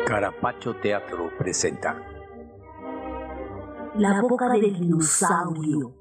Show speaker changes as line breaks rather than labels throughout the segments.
Carapacho Teatro presenta
La boca del dinosaurio.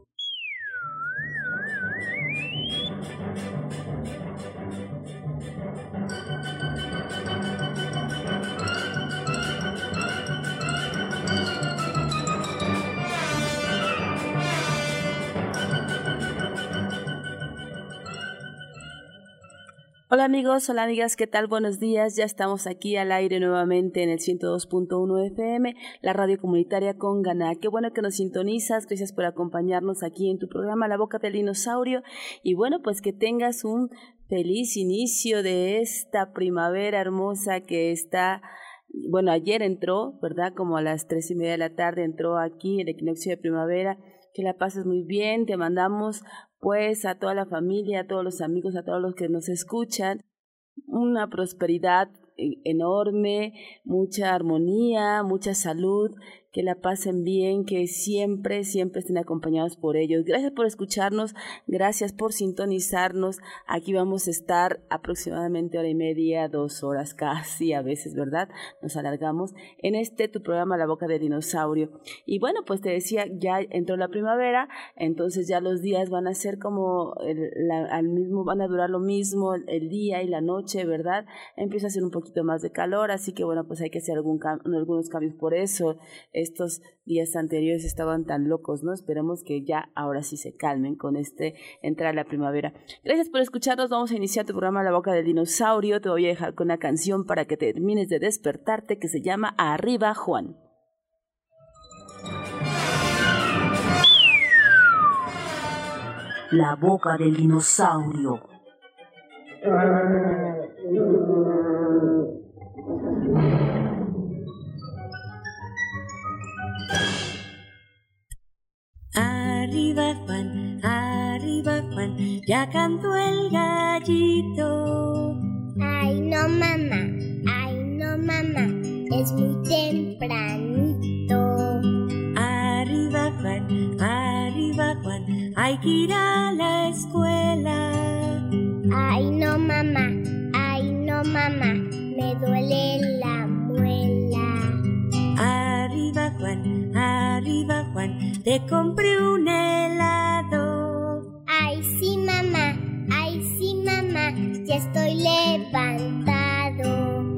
Hola amigos, hola amigas, ¿qué tal? Buenos días, ya estamos aquí al aire nuevamente en el 102.1 FM, la radio comunitaria con Ganá. Qué bueno que nos sintonizas, gracias por acompañarnos aquí en tu programa La Boca del Dinosaurio y bueno, pues que tengas un feliz inicio de esta primavera hermosa que está, bueno, ayer entró, ¿verdad? Como a las 3:30 de la tarde entró aquí el equinoccio de primavera. Que la pases muy bien, te mandamos pues a toda la familia, a todos los amigos, a todos los que nos escuchan, una prosperidad enorme, mucha armonía, mucha salud, que la pasen bien, que siempre estén acompañados por ellos. Gracias por escucharnos, gracias por sintonizarnos. Aquí vamos a estar aproximadamente 1:30, 2 horas casi, a veces, ¿verdad? Nos alargamos en tu programa La Boca del Dinosaurio. Y bueno, pues te decía, ya entró la primavera, entonces ya los días van a ser como van a durar lo mismo, el día y la noche, ¿verdad? Empieza a hacer un poquito más de calor, así que bueno, pues hay que hacer algunos cambios por eso. Estos días anteriores estaban tan locos, ¿no? Esperemos que ya ahora sí se calmen con entrar la primavera. Gracias por escucharnos, vamos a iniciar tu programa La Boca del Dinosaurio. Te voy a dejar con una canción para que termines de despertarte que se llama Arriba Juan.
La Boca del Dinosaurio.
Arriba Juan, ya cantó el gallito.
Ay no mamá, es muy tempranito.
Arriba Juan, hay que ir a la escuela.
Ay no mamá, me duele la muela.
Arriba Juan, te compré un helado.
Ay sí mamá, ya estoy levantado.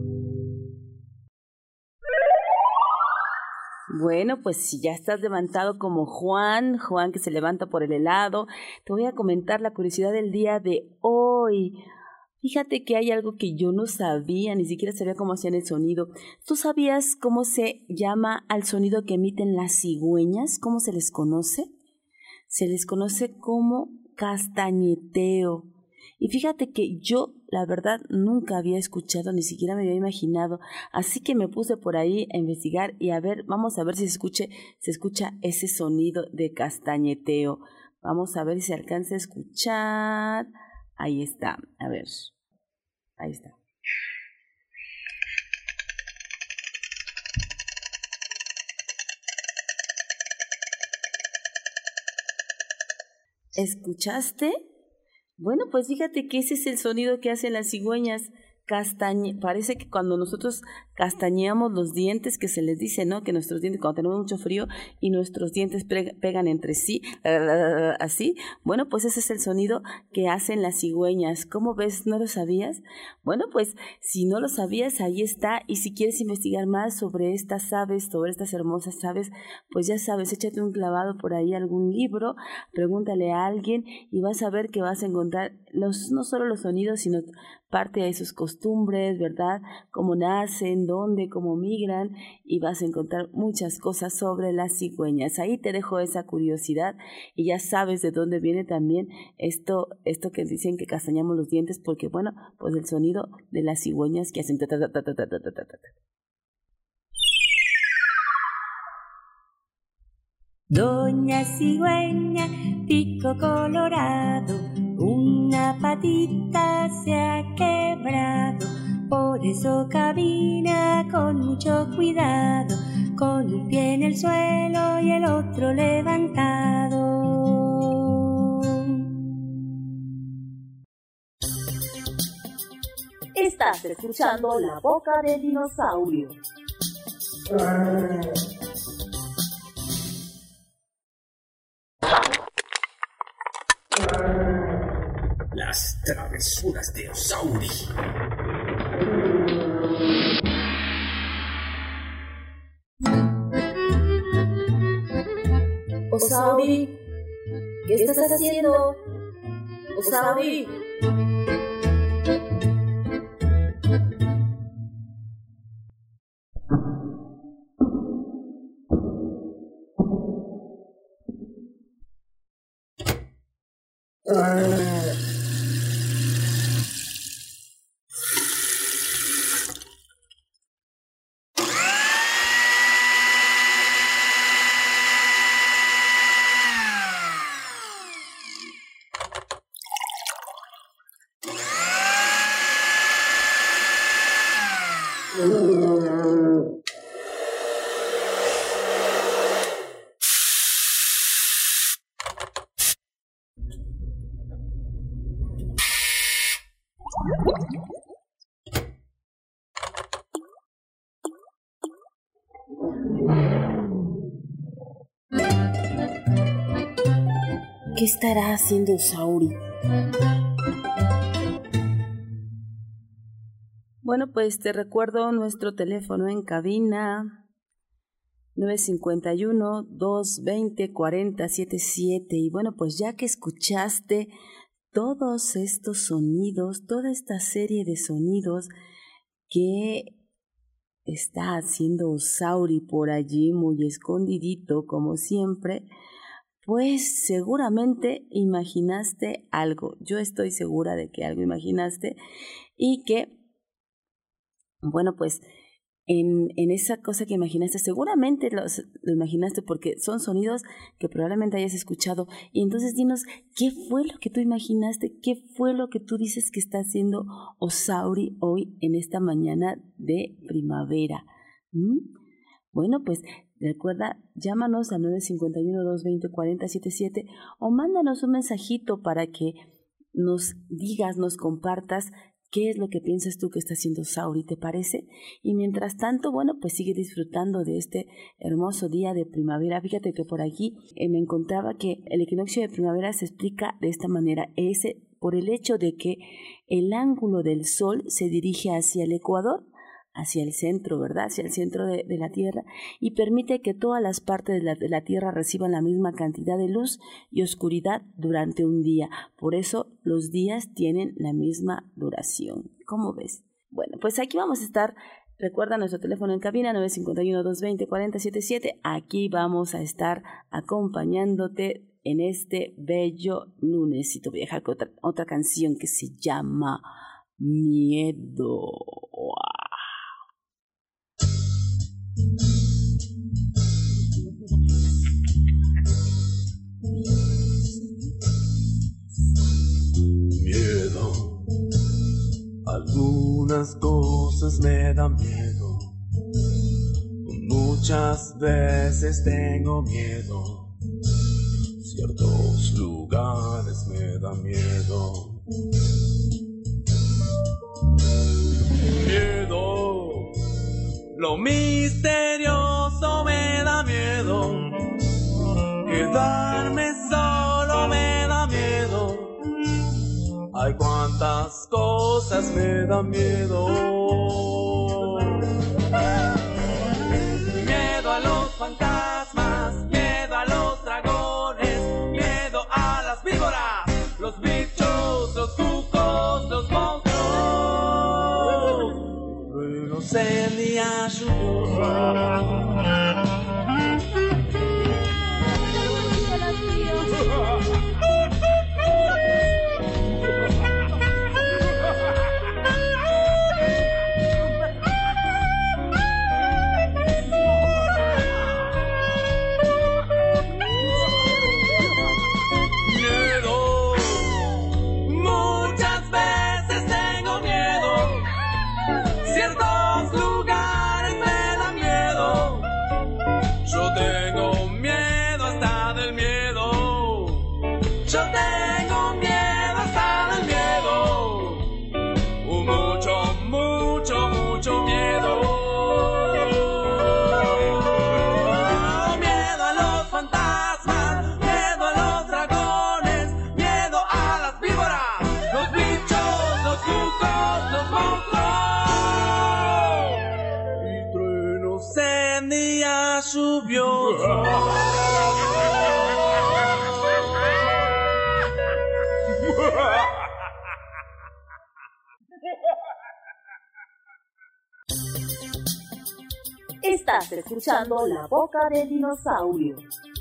Bueno, pues si ya estás levantado como Juan que se levanta por el helado, te voy a comentar la curiosidad del día de hoy. Fíjate que hay algo que yo no sabía, ni siquiera sabía cómo hacían el sonido. ¿Tú sabías cómo se llama al sonido que emiten las cigüeñas? ¿Cómo se les conoce? Se les conoce como castañeteo. Y fíjate que yo, la verdad, nunca había escuchado, ni siquiera me había imaginado. Así que me puse por ahí a investigar y vamos a ver si se escucha ese sonido de castañeteo. Vamos a ver si se alcanza a escuchar. Ahí está, a ver. Ahí está. ¿Escuchaste? Bueno, pues fíjate que ese es el sonido que hacen las cigüeñas. Parece que cuando nosotros castañeamos los dientes, que se les dice, ¿no? Que nuestros dientes, cuando tenemos mucho frío y nuestros dientes pegan entre sí, así, bueno, pues ese es el sonido que hacen las cigüeñas. ¿Cómo ves? ¿No lo sabías? Bueno, pues si no lo sabías, ahí está, y si quieres investigar más sobre estas aves, sobre estas hermosas aves, pues ya sabes, échate un clavado por ahí, algún libro, pregúntale a alguien y vas a ver que vas a encontrar no solo los sonidos, sino parte de sus costumbres, ¿verdad? Cómo nacen, dónde, cómo migran, y vas a encontrar muchas cosas sobre las cigüeñas. Ahí te dejo esa curiosidad y ya sabes de dónde viene también esto que dicen que castañamos los dientes, porque bueno, pues el sonido de las cigüeñas que hacen ta ta ta ta ta ta ta ta ta.
Doña Cigüeña, pico colorado, una patita se ha quebrado, por eso camina con mucho cuidado, con un pie en el suelo y el otro levantado.
Estás escuchando La Boca del Dinosaurio.
Las travesuras de Osauri.
Osauri, ¿qué estás haciendo? Osauri.
¿Qué estará haciendo Osauri? Bueno, pues te recuerdo nuestro teléfono en cabina 951-220-4077. Y bueno, pues ya que escuchaste todos estos sonidos, toda esta serie de sonidos que está haciendo Osauri por allí, muy escondidito como siempre, pues seguramente imaginaste algo. Yo estoy segura de que algo imaginaste y que, bueno, pues en esa cosa que imaginaste, seguramente lo imaginaste porque son sonidos que probablemente hayas escuchado. Y entonces dinos, ¿qué fue lo que tú imaginaste? ¿Qué fue lo que tú dices que está haciendo Osauri hoy en esta mañana de primavera? Bueno, pues recuerda, llámanos al 951-220-4077 o mándanos un mensajito para que nos digas, nos compartas qué es lo que piensas tú que está haciendo Osauri, ¿te parece? Y mientras tanto, bueno, pues sigue disfrutando de este hermoso día de primavera. Fíjate que por aquí me encontraba que el equinoccio de primavera se explica de esta manera, por el hecho de que el ángulo del sol se dirige hacia el ecuador, hacia el centro, ¿verdad? Hacia el centro de la Tierra, y permite que todas las partes de la Tierra reciban la misma cantidad de luz y oscuridad durante un día. Por eso los días tienen la misma duración. ¿Cómo ves? Bueno, pues aquí vamos a estar. Recuerda nuestro teléfono en cabina 951-220-4077. Aquí vamos a estar acompañándote en este bello lunes. Y te voy a dejar con otra canción que se llama Miedo.
Miedo, algunas cosas me dan miedo, muchas veces tengo miedo, ciertos lugares me dan miedo. Miedo, lo misterioso me da miedo, quedarme solo me da miedo. Ay, cuántas cosas me dan miedo. Miedo a los fantasmas, miedo a los dragones, miedo a las víboras, los bichos, los cucos, los monstruos. Luego se me ayudó. lluvioso.
Estás escuchando La Boca del Dinosaurio.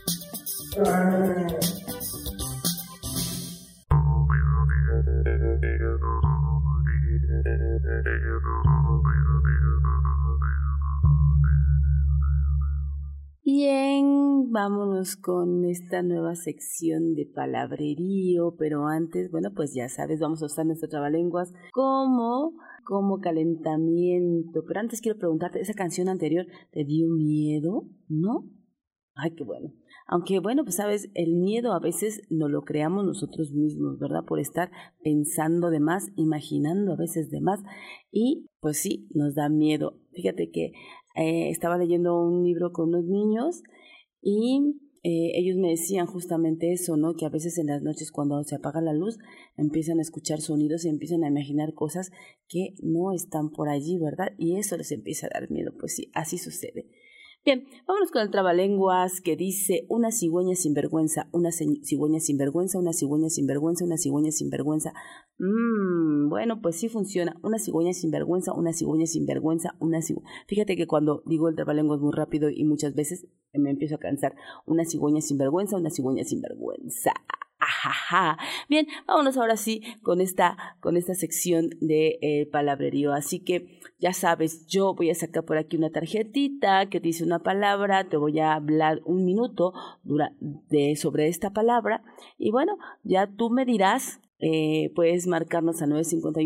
Bien, vámonos con esta nueva sección de palabrerío, pero antes, bueno, pues ya sabes, vamos a usar nuestro trabalenguas como calentamiento. Pero antes quiero preguntarte, ¿esa canción anterior te dio miedo? ¿No? Ay, qué bueno. Aunque bueno, pues sabes, el miedo a veces no lo creamos nosotros mismos, ¿verdad? Por estar pensando de más, imaginando a veces de más, y pues sí, nos da miedo. Fíjate que estaba leyendo un libro con unos niños y ellos me decían justamente eso, ¿no? Que a veces en las noches cuando se apaga la luz empiezan a escuchar sonidos y empiezan a imaginar cosas que no están por allí, ¿verdad? Y eso les empieza a dar miedo. Pues sí, así sucede. Bien, vámonos con el trabalenguas que dice una cigüeña sinvergüenza, una cigüeña sinvergüenza, una cigüeña sinvergüenza, una cigüeña sinvergüenza. Bueno, pues sí funciona. Una cigüeña sinvergüenza, una cigüeña sinvergüenza, una cigüeña. Fíjate que cuando digo el trabalenguas muy rápido y muchas veces me empiezo a cansar. Una cigüeña sinvergüenza, una cigüeña sinvergüenza. Ajaja. Bien, vámonos ahora sí con esta sección de palabrerío. Así que ya sabes, yo voy a sacar por aquí una tarjetita que dice una palabra, te voy a hablar un minuto sobre esta palabra y bueno, ya tú me dirás, puedes marcarnos a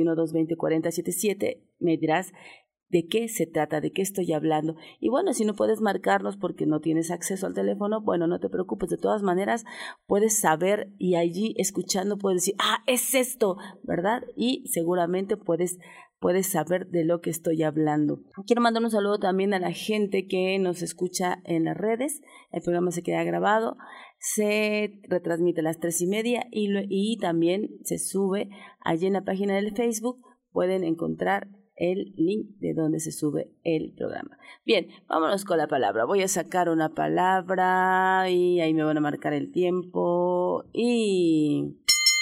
951-220-4077, me dirás de qué se trata, de qué estoy hablando. Y bueno, si no puedes marcarnos porque no tienes acceso al teléfono, bueno, no te preocupes, de todas maneras puedes saber y allí escuchando puedes decir, es esto, ¿verdad? Y seguramente puedes saber de lo que estoy hablando. Quiero mandar un saludo también a la gente que nos escucha en las redes. El programa se queda grabado, se retransmite a las 3:30 y también se sube allí en la página del Facebook. Pueden encontrar el link de donde se sube el programa. Bien, vámonos con la palabra. Voy a sacar una palabra y ahí me van a marcar el tiempo. Y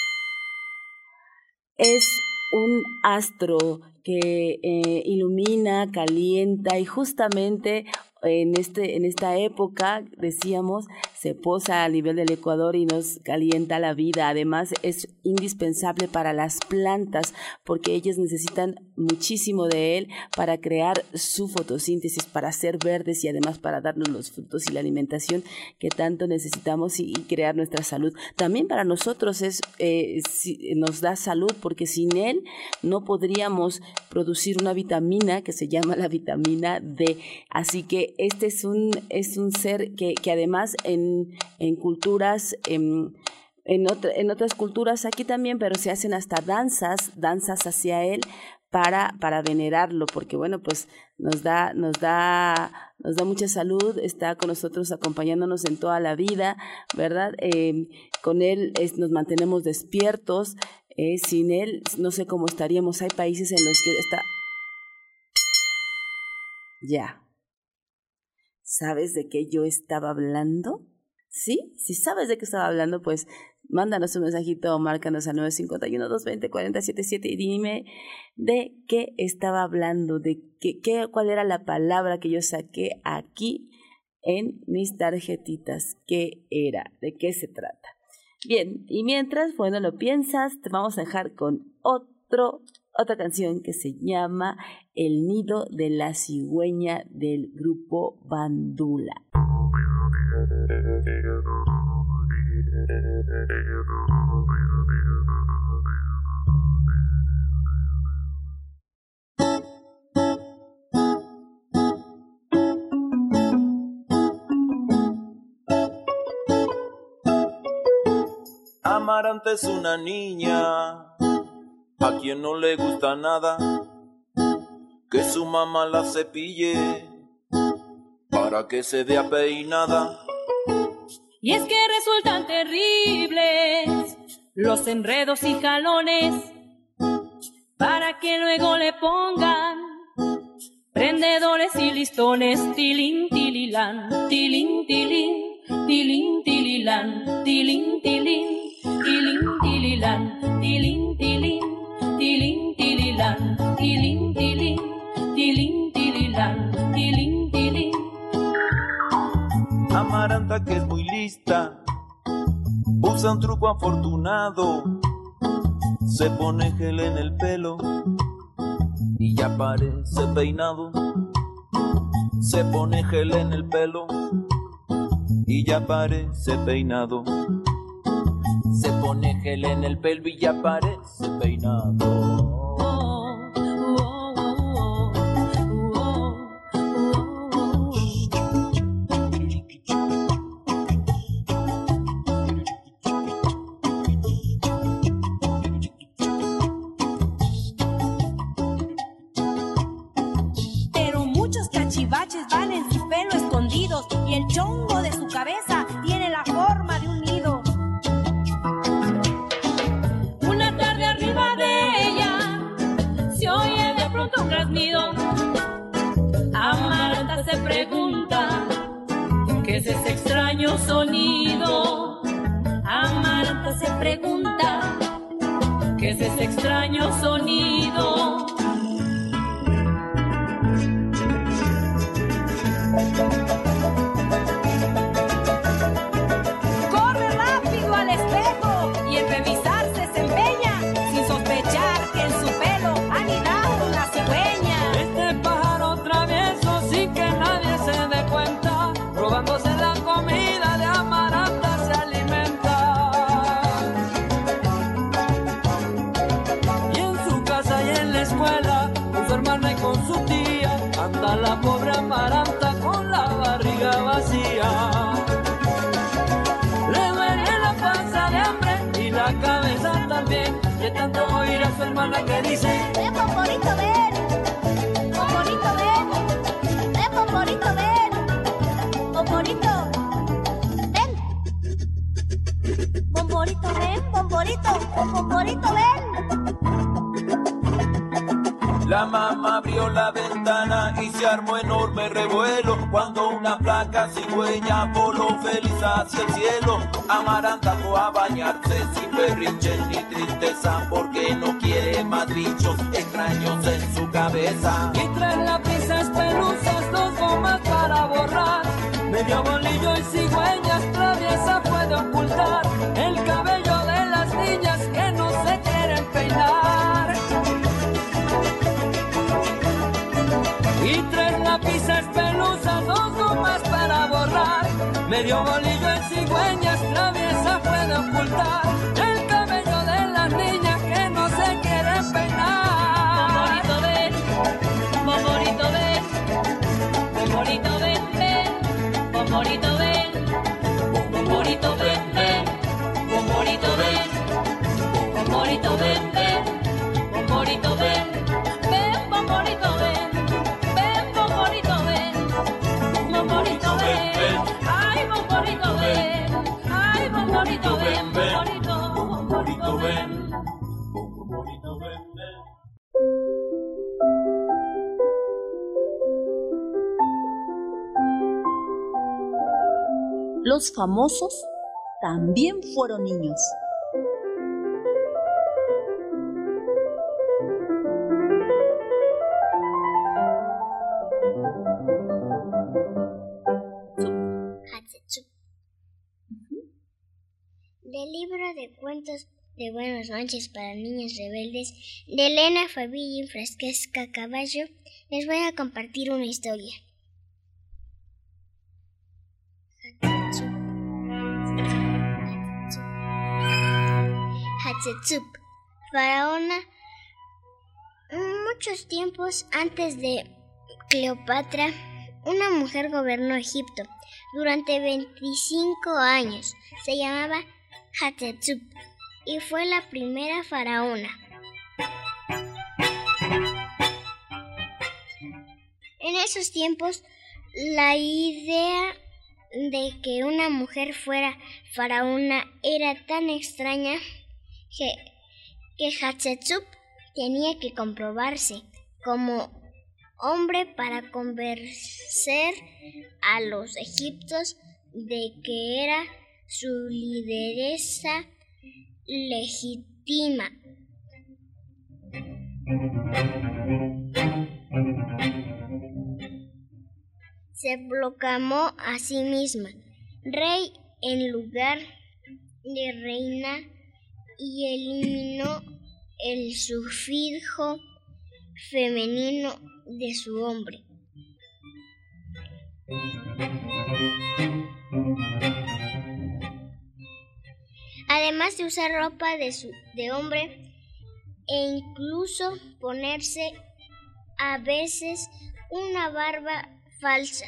es un astro que ilumina, calienta y justamente en esta época, decíamos, se posa a nivel del Ecuador y nos calienta la vida. Además, es indispensable para las plantas porque ellas necesitan muchísimo de él para crear su fotosíntesis, para ser verdes y además para darnos los frutos y la alimentación que tanto necesitamos y crear nuestra salud. También para nosotros nos da salud porque sin él no podríamos producir una vitamina que se llama la vitamina D. Así que este es un ser que además en culturas, en otras culturas aquí también, pero se hacen hasta danzas hacia él para venerarlo, porque bueno, pues nos da mucha salud, está con nosotros acompañándonos en toda la vida, ¿verdad? Con él nos mantenemos despiertos, sin él no sé cómo estaríamos. Hay países en los que está... Ya. ¿Sabes de qué yo estaba hablando? ¿Sí? Si sabes de qué estaba hablando, pues mándanos un mensajito o márcanos al 951-220-4077 y dime de qué estaba hablando, cuál era la palabra que yo saqué aquí en mis tarjetitas. ¿Qué era? ¿De qué se trata? Bien, y mientras, bueno, lo piensas, te vamos a dejar con otra canción que se llama El nido de la cigüeña del grupo Bandula.
Amaranta es una niña a quien no le gusta nada que su mamá la cepille para que se vea peinada.
Y es que resultan terribles los enredos y jalones para que luego le pongan prendedores plumones y listones, tilín, tililán, tilín, tilín, tilín, tililán, tilín, tilín, tilín, tililán, tilín, tilín, tilín, tililán, tilín, tilín, tilín, tililán, tilín, tilín.
Amaranta, que es muy lista, usa un truco afortunado, se pone gel en el pelo y ya parece peinado. Se pone gel en el pelo y ya parece peinado. Se pone gel en el pelo y ya parece peinado.
Van en su pelo escondidos y el chongo de su cabeza tiene la forma de un nido.
Una tarde arriba de ella se oye de pronto un graznido. Amaranta se pregunta ¿qué es ese extraño sonido? Amaranta se pregunta ¿qué es ese extraño sonido?
Corre rápido al espejo y en revisarse se empeña, sin sospechar que en su pelo ha anidado una cigüeña.
Este pájaro travieso sin que nadie se dé cuenta, robándose la comida de Amaranta se alimenta. Y en su casa y en la escuela, con su hermana y con su tía, anda la pobre Amaranta con la barriga vacía. Le duele la panza de hambre y la cabeza también, de tanto oír a su hermana que dice:
ven, Pomporito, ven. Pomporito, ven. Ven, Pomporito, ven. Pomporito, ven. Pomporito, ven. Pomporito, Pomporito, ven.
La mamá abrió la ventana y se armó enorme revuelo cuando una flaca cigüeña voló feliz hacia el cielo. Amaranta fue a bañarse sin berrinches ni tristeza porque no quiere más bichos extraños en su cabeza.
Y 3 lápices pelusas, 2 gomas para borrar, medio bolillo y cigüeñas traviesa puede ocultar el cabello de las niñas que no se quieren peinar. Y 3 lápices pelusas, 2 gomas para borrar, medio bolillo en cigüeñas traviesa puede ocultar el cabello de las niñas que no se quieren peinar.
Pomporito, ven. Pomporito, ven. Pomporito, ven. Pomporito, ven. Pomporito, ven. Pomporito, ven. Pomporito, ven. Ven, Pomporito, ven. Pomporito, ven, ay, Pomporito, ven, ay, Pomporito, ven, Pomporito, Pomporito, ven, Pomporito, ven, ven.
Los famosos también fueron niños.
Del libro de cuentos de Buenas noches para niños rebeldes de Elena Fabilla y Frasquesca Caballo, les voy a compartir una historia. Hatshepsut, faraona. Muchos tiempos antes de Cleopatra, una mujer gobernó Egipto durante 25 años. Se llamaba Hatshepsut y fue la primera faraona. En esos tiempos, la idea de que una mujer fuera faraona era tan extraña que Hatshepsut tenía que comprobarse como hombre para convencer a los egipcios de que era su lideresa legítima. Se proclamó a sí misma rey en lugar de reina y eliminó el sufijo femenino de su nombre. Además de usar ropa de hombre e incluso ponerse a veces una barba falsa.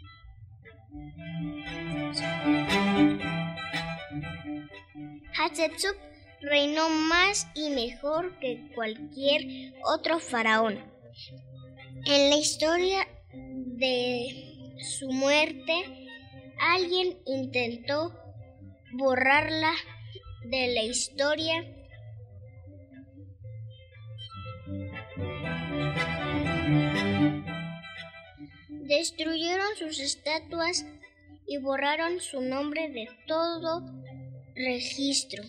Hatshepsut reinó más y mejor que cualquier otro faraón. En la historia de su muerte, alguien intentó borrarla de la historia. Destruyeron sus estatuas y borraron su nombre de todo registro.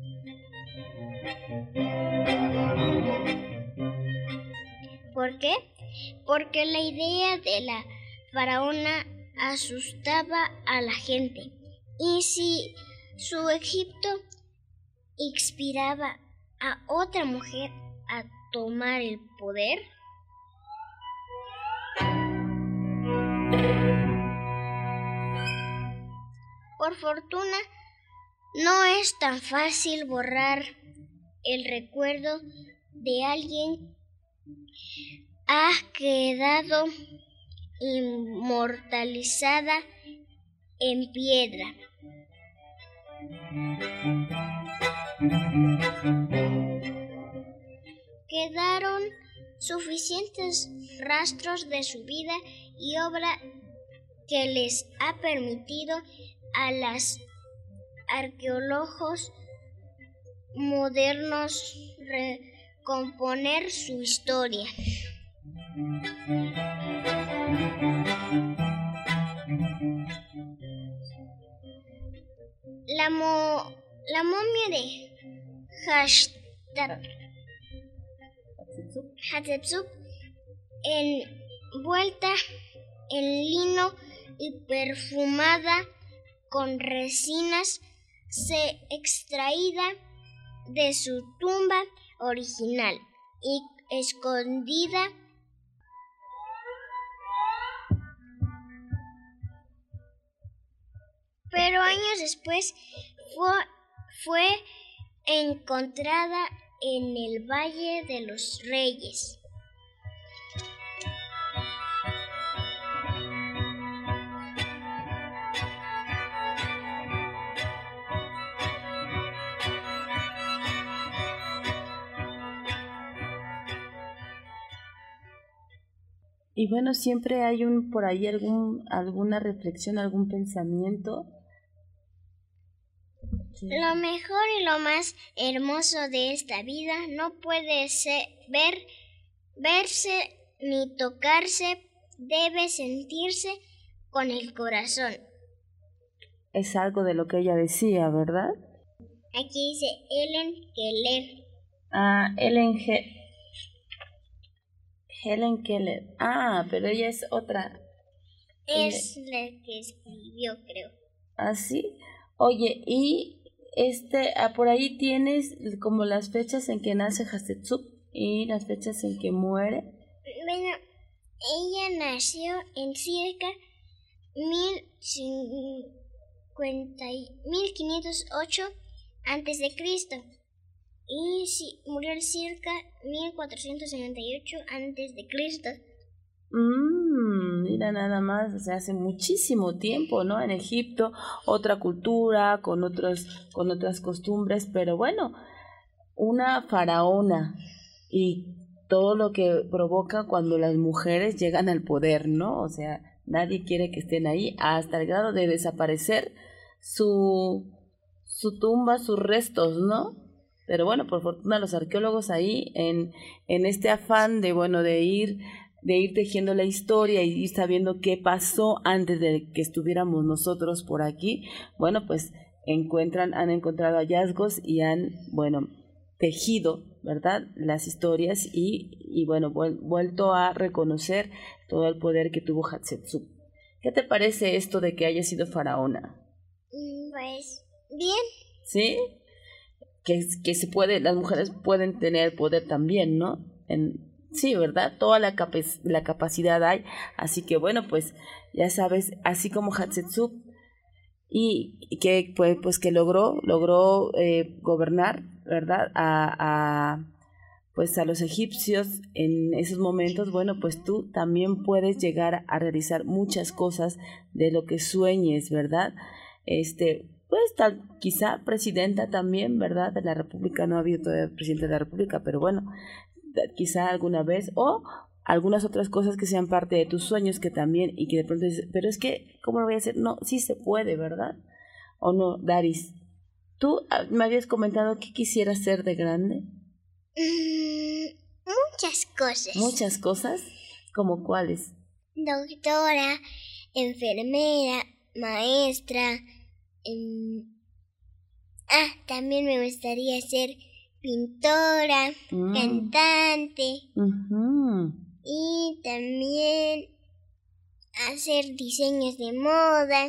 ¿Por qué? Porque la idea de la faraona asustaba a la gente. Y si su Egipto inspiraba a otra mujer a tomar el poder, por fortuna, no es tan fácil borrar el recuerdo de alguien ha quedado inmortalizada en piedra. Quedaron suficientes rastros de su vida y obra que les ha permitido a los arqueólogos modernos recomponer su historia. La momia de Hatshepsut, envuelta en lino y perfumada con resinas, se extraída de su tumba original y escondida pero años después fue encontrada en el Valle de los Reyes.
Y bueno, siempre hay por ahí alguna reflexión, algún pensamiento. Sí.
Lo mejor y lo más hermoso de esta vida no puede verse ni tocarse, debe sentirse con el corazón.
Es algo de lo que ella decía, ¿verdad?
Aquí dice Helen Keller.
Helen Keller. Pero ella es otra.
Es la que escribió, creo.
¿Ah, sí? Oye, y por ahí tienes como las fechas en que nace Hatshepsut y las fechas en que muere.
Bueno, ella nació en circa 1508 a.C. y murió en circa 1478 a.C.
Mira nada más, o sea, hace muchísimo tiempo, ¿no? En Egipto, otra cultura, con otras costumbres, pero bueno, una faraona y todo lo que provoca cuando las mujeres llegan al poder, ¿no? O sea, nadie quiere que estén ahí hasta el grado de desaparecer su tumba, sus restos, ¿no? Pero bueno, por fortuna los arqueólogos ahí en este afán de ir de ir tejiendo la historia y ir sabiendo qué pasó antes de que estuviéramos nosotros por aquí, bueno, pues han encontrado hallazgos y han, bueno, tejido, ¿verdad?, las historias y bueno, vuelto a reconocer todo el poder que tuvo Hatshepsut. ¿Qué te parece esto de que haya sido faraona?
Pues bien.
¿Sí? Que se puede, las mujeres pueden tener poder también, ¿no? Sí, ¿verdad? Toda la capacidad hay, así que bueno, pues ya sabes, así como Hatshepsut y que pues que logró gobernar, ¿verdad? Pues a los egipcios en esos momentos, bueno, pues tú también puedes llegar a realizar muchas cosas de lo que sueñes, ¿verdad? Pues quizá presidenta también, ¿verdad? De la República, no ha habido todavía presidente de la República, pero bueno, quizá alguna vez, o algunas otras cosas que sean parte de tus sueños que también, y que de pronto dices, pero es que, ¿cómo lo voy a hacer? No, sí se puede, ¿verdad? ¿O no, Daris? Tú me habías comentado que quisieras ser de grande.
Muchas cosas.
¿Muchas cosas? ¿Cómo cuáles?
Doctora, enfermera, maestra. También me gustaría ser pintora, cantante. Y también hacer diseños de moda.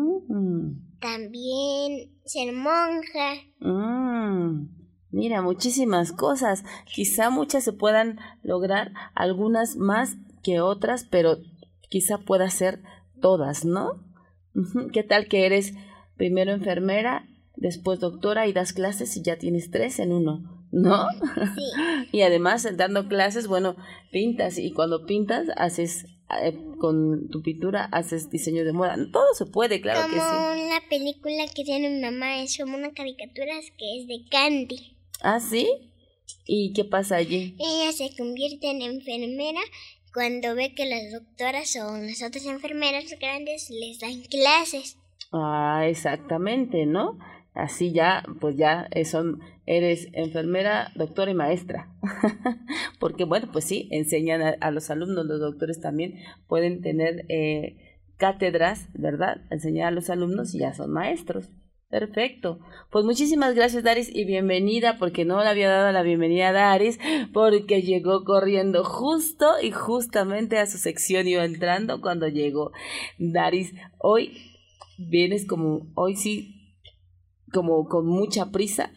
También ser monja.
Mira, muchísimas cosas. Quizá muchas se puedan lograr, algunas más que otras, pero quizá pueda ser todas, ¿no? ¿Qué tal que eres primero enfermera, después doctora y das clases y ya tienes 3 en 1, ¿no?
Sí.
Y además, dando clases, bueno, pintas, y cuando pintas haces, con tu pintura haces diseño de moda. Todo se puede, claro que sí.
Como la película que tiene mi mamá, es como una caricatura que es de Candy.
¿Ah, sí? ¿Y qué pasa allí?
Ella se convierte en enfermera cuando ve que las doctoras o las otras enfermeras grandes les dan clases.
Ah, exactamente, ¿no? Así ya, pues ya eres enfermera, doctora y maestra. Porque bueno, pues sí, enseñan a los alumnos, los doctores también pueden tener cátedras, ¿verdad? Enseñar a los alumnos y ya son maestros. Perfecto. Pues muchísimas gracias, Daris, y bienvenida, porque no le había dado la bienvenida a Daris, porque llegó corriendo justo y justamente a su sección iba entrando cuando llegó. Daris, hoy vienes hoy sí, como con mucha prisa.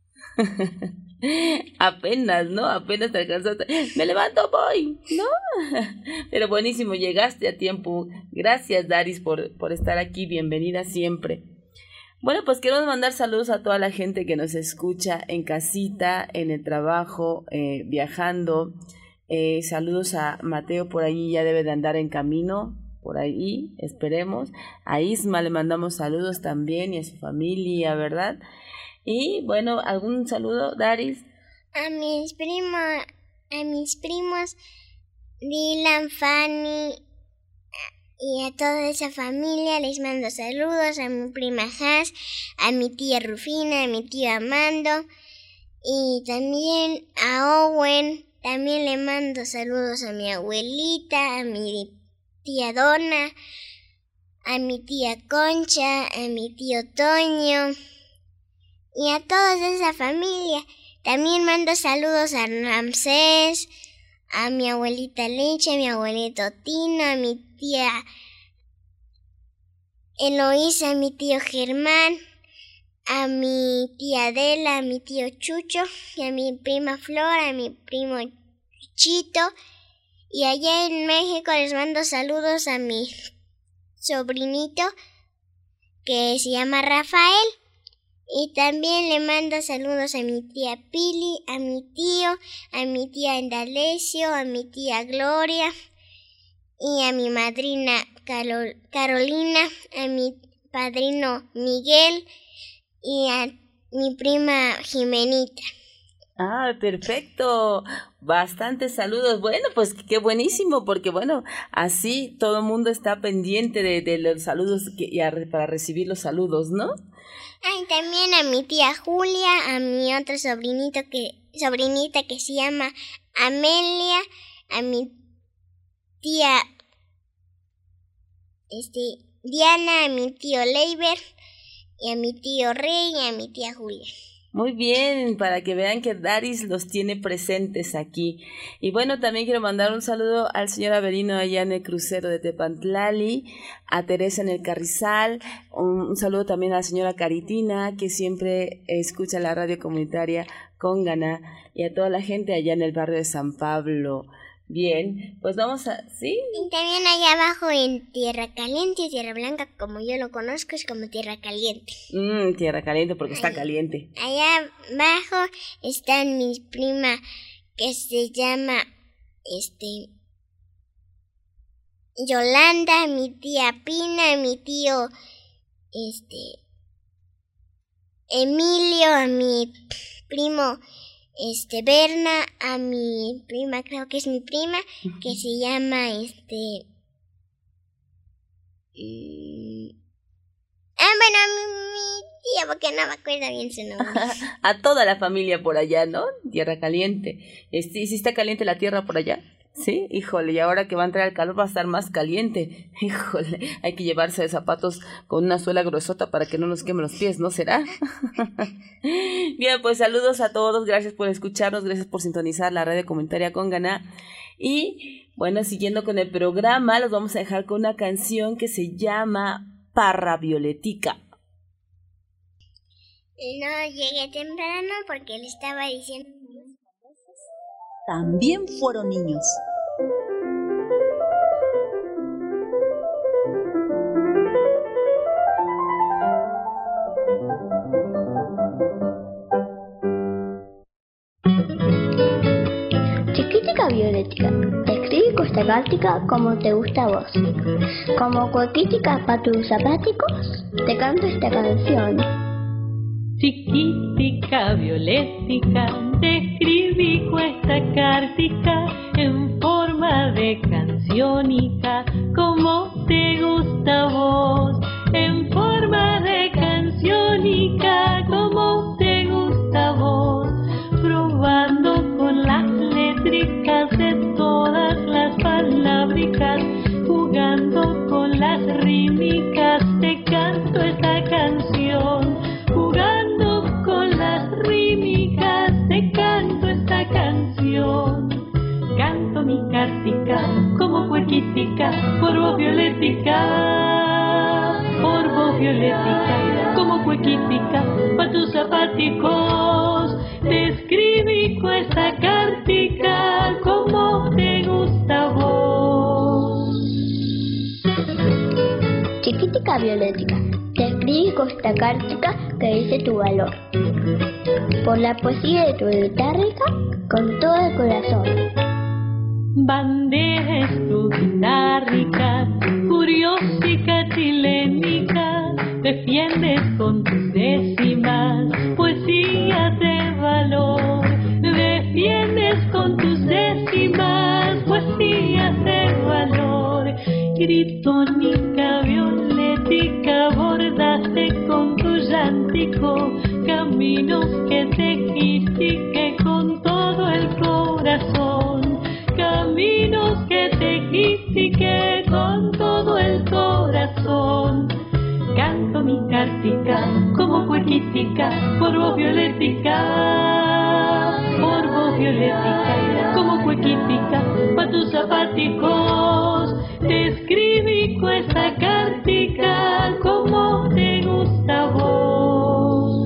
Apenas, ¿no? Apenas te alcanzaste. Me levanto, voy, ¿no? Pero buenísimo, llegaste a tiempo. Gracias, Daris, por estar aquí. Bienvenida siempre. Bueno, pues queremos mandar saludos a toda la gente que nos escucha en casita, en el trabajo, viajando. Saludos a Mateo, por ahí ya debe de andar en camino, por ahí, esperemos. A Isma le mandamos saludos también y a su familia, ¿verdad? Y bueno, ¿algún saludo, Daris?
A mis primos, Dylan, Fanny y a toda esa familia les mando saludos, a mi prima Has, a mi tía Rufina, a mi tío Amando y también a Owen. También le mando saludos a mi abuelita, a mi tía Donna, a mi tía Concha, a mi tío Toño y a toda esa familia. También mando saludos a Ramsés, a mi abuelita Leche, a mi abuelito Tino, a mi tía Eloísa, a mi tío Germán, a mi tía Adela, a mi tío Chucho, y a mi prima Flor, a mi primo Chito. Y allá en México les mando saludos a mi sobrinito que se llama Rafael. Y también le mando saludos a mi tía Pili, a mi tío, a mi tía Endalesio, a mi tía Gloria y a mi madrina Carolina, a mi padrino Miguel y a mi prima Jimenita.
Ah, perfecto. Bastantes saludos. Bueno, pues qué buenísimo, porque bueno, así todo el mundo está pendiente de los saludos para recibir los saludos, ¿no?
Ay, también a mi tía Julia, a mi otra sobrinita que se llama Amelia, a mi tía Diana, a mi tío Leiber, y a mi tío Rey y a mi tía Julia.
Muy bien, para que vean que Daris los tiene presentes aquí. Y bueno, también quiero mandar un saludo al señor Avelino allá en el crucero de Tepantlali, a Teresa en el Carrizal, un saludo también a la señora Caritina, que siempre escucha la radio comunitaria con Ganá, y a toda la gente allá en el barrio de San Pablo. Bien, pues vamos a... ¿Sí?
Y también allá abajo en Tierra Caliente y Tierra Blanca, como yo lo conozco, es como Tierra Caliente.
Tierra Caliente porque está caliente.
Allá abajo están mi prima que se llama Yolanda, mi tía Pina, mi tío Emilio, a mi primo Berna, a mi prima, creo que es mi prima, que se llama bueno, a mi tía, porque no me acuerdo bien su nombre.
A toda la familia por allá, ¿no? Tierra Caliente. ¿Sí está caliente la tierra por allá? Sí, híjole, y ahora que va a entrar el calor va a estar más caliente. Híjole, hay que llevarse de zapatos con una suela gruesota para que no nos quemen los pies, ¿no será? Bien, pues saludos a todos, gracias por escucharnos, gracias por sintonizar la radio comunitaria con Ganá. Y bueno, siguiendo con el programa, los vamos a dejar con una canción que se llama Parra Violetica.
No llegué temprano porque le estaba diciendo...
También fueron niños.
Chiquitica Violetica, te escribí Costa Gáltica como te gusta a vos. Como cuequitica pa' tus zapáticos, te canto esta canción.
Chiquitica Violetica, te escribí esta cartica en forma de cancionita, como te gusta a vos. En forma de cancionita, como te gusta a vos. Probando con las letricas de todas las palabricas, jugando con las rítmicas, te canto esta canción. Jugando con las rítmicas, te canto esta canción. Canto mi cartica como cuequitica, por vos violetica. Por vos violetica, como cuequitica, pa' tus zapaticos. Te escribí con esta cartica como te gusta a vos.
Chiquitica Violetica, te escribí con esta cartica que dice tu valor. Por la poesía de tu guitarrica, con todo el corazón.
Bandeja es tu guitarrica, curiosica chilenica, defiendes con tus décimas, poesía de valor. Defiendes con tus décimas, poesía de valor. Gritónica, violetica, bordaste con tu llantico caminos que tejiste con todo el corazón. Caminos que tejiste con todo el corazón. Canto mi cartica como cuequitica, por vos violetica. Por vos violetica, como cuequitica, pa' tus zapaticos. Te escribí con esta cartica como te gusta a vos.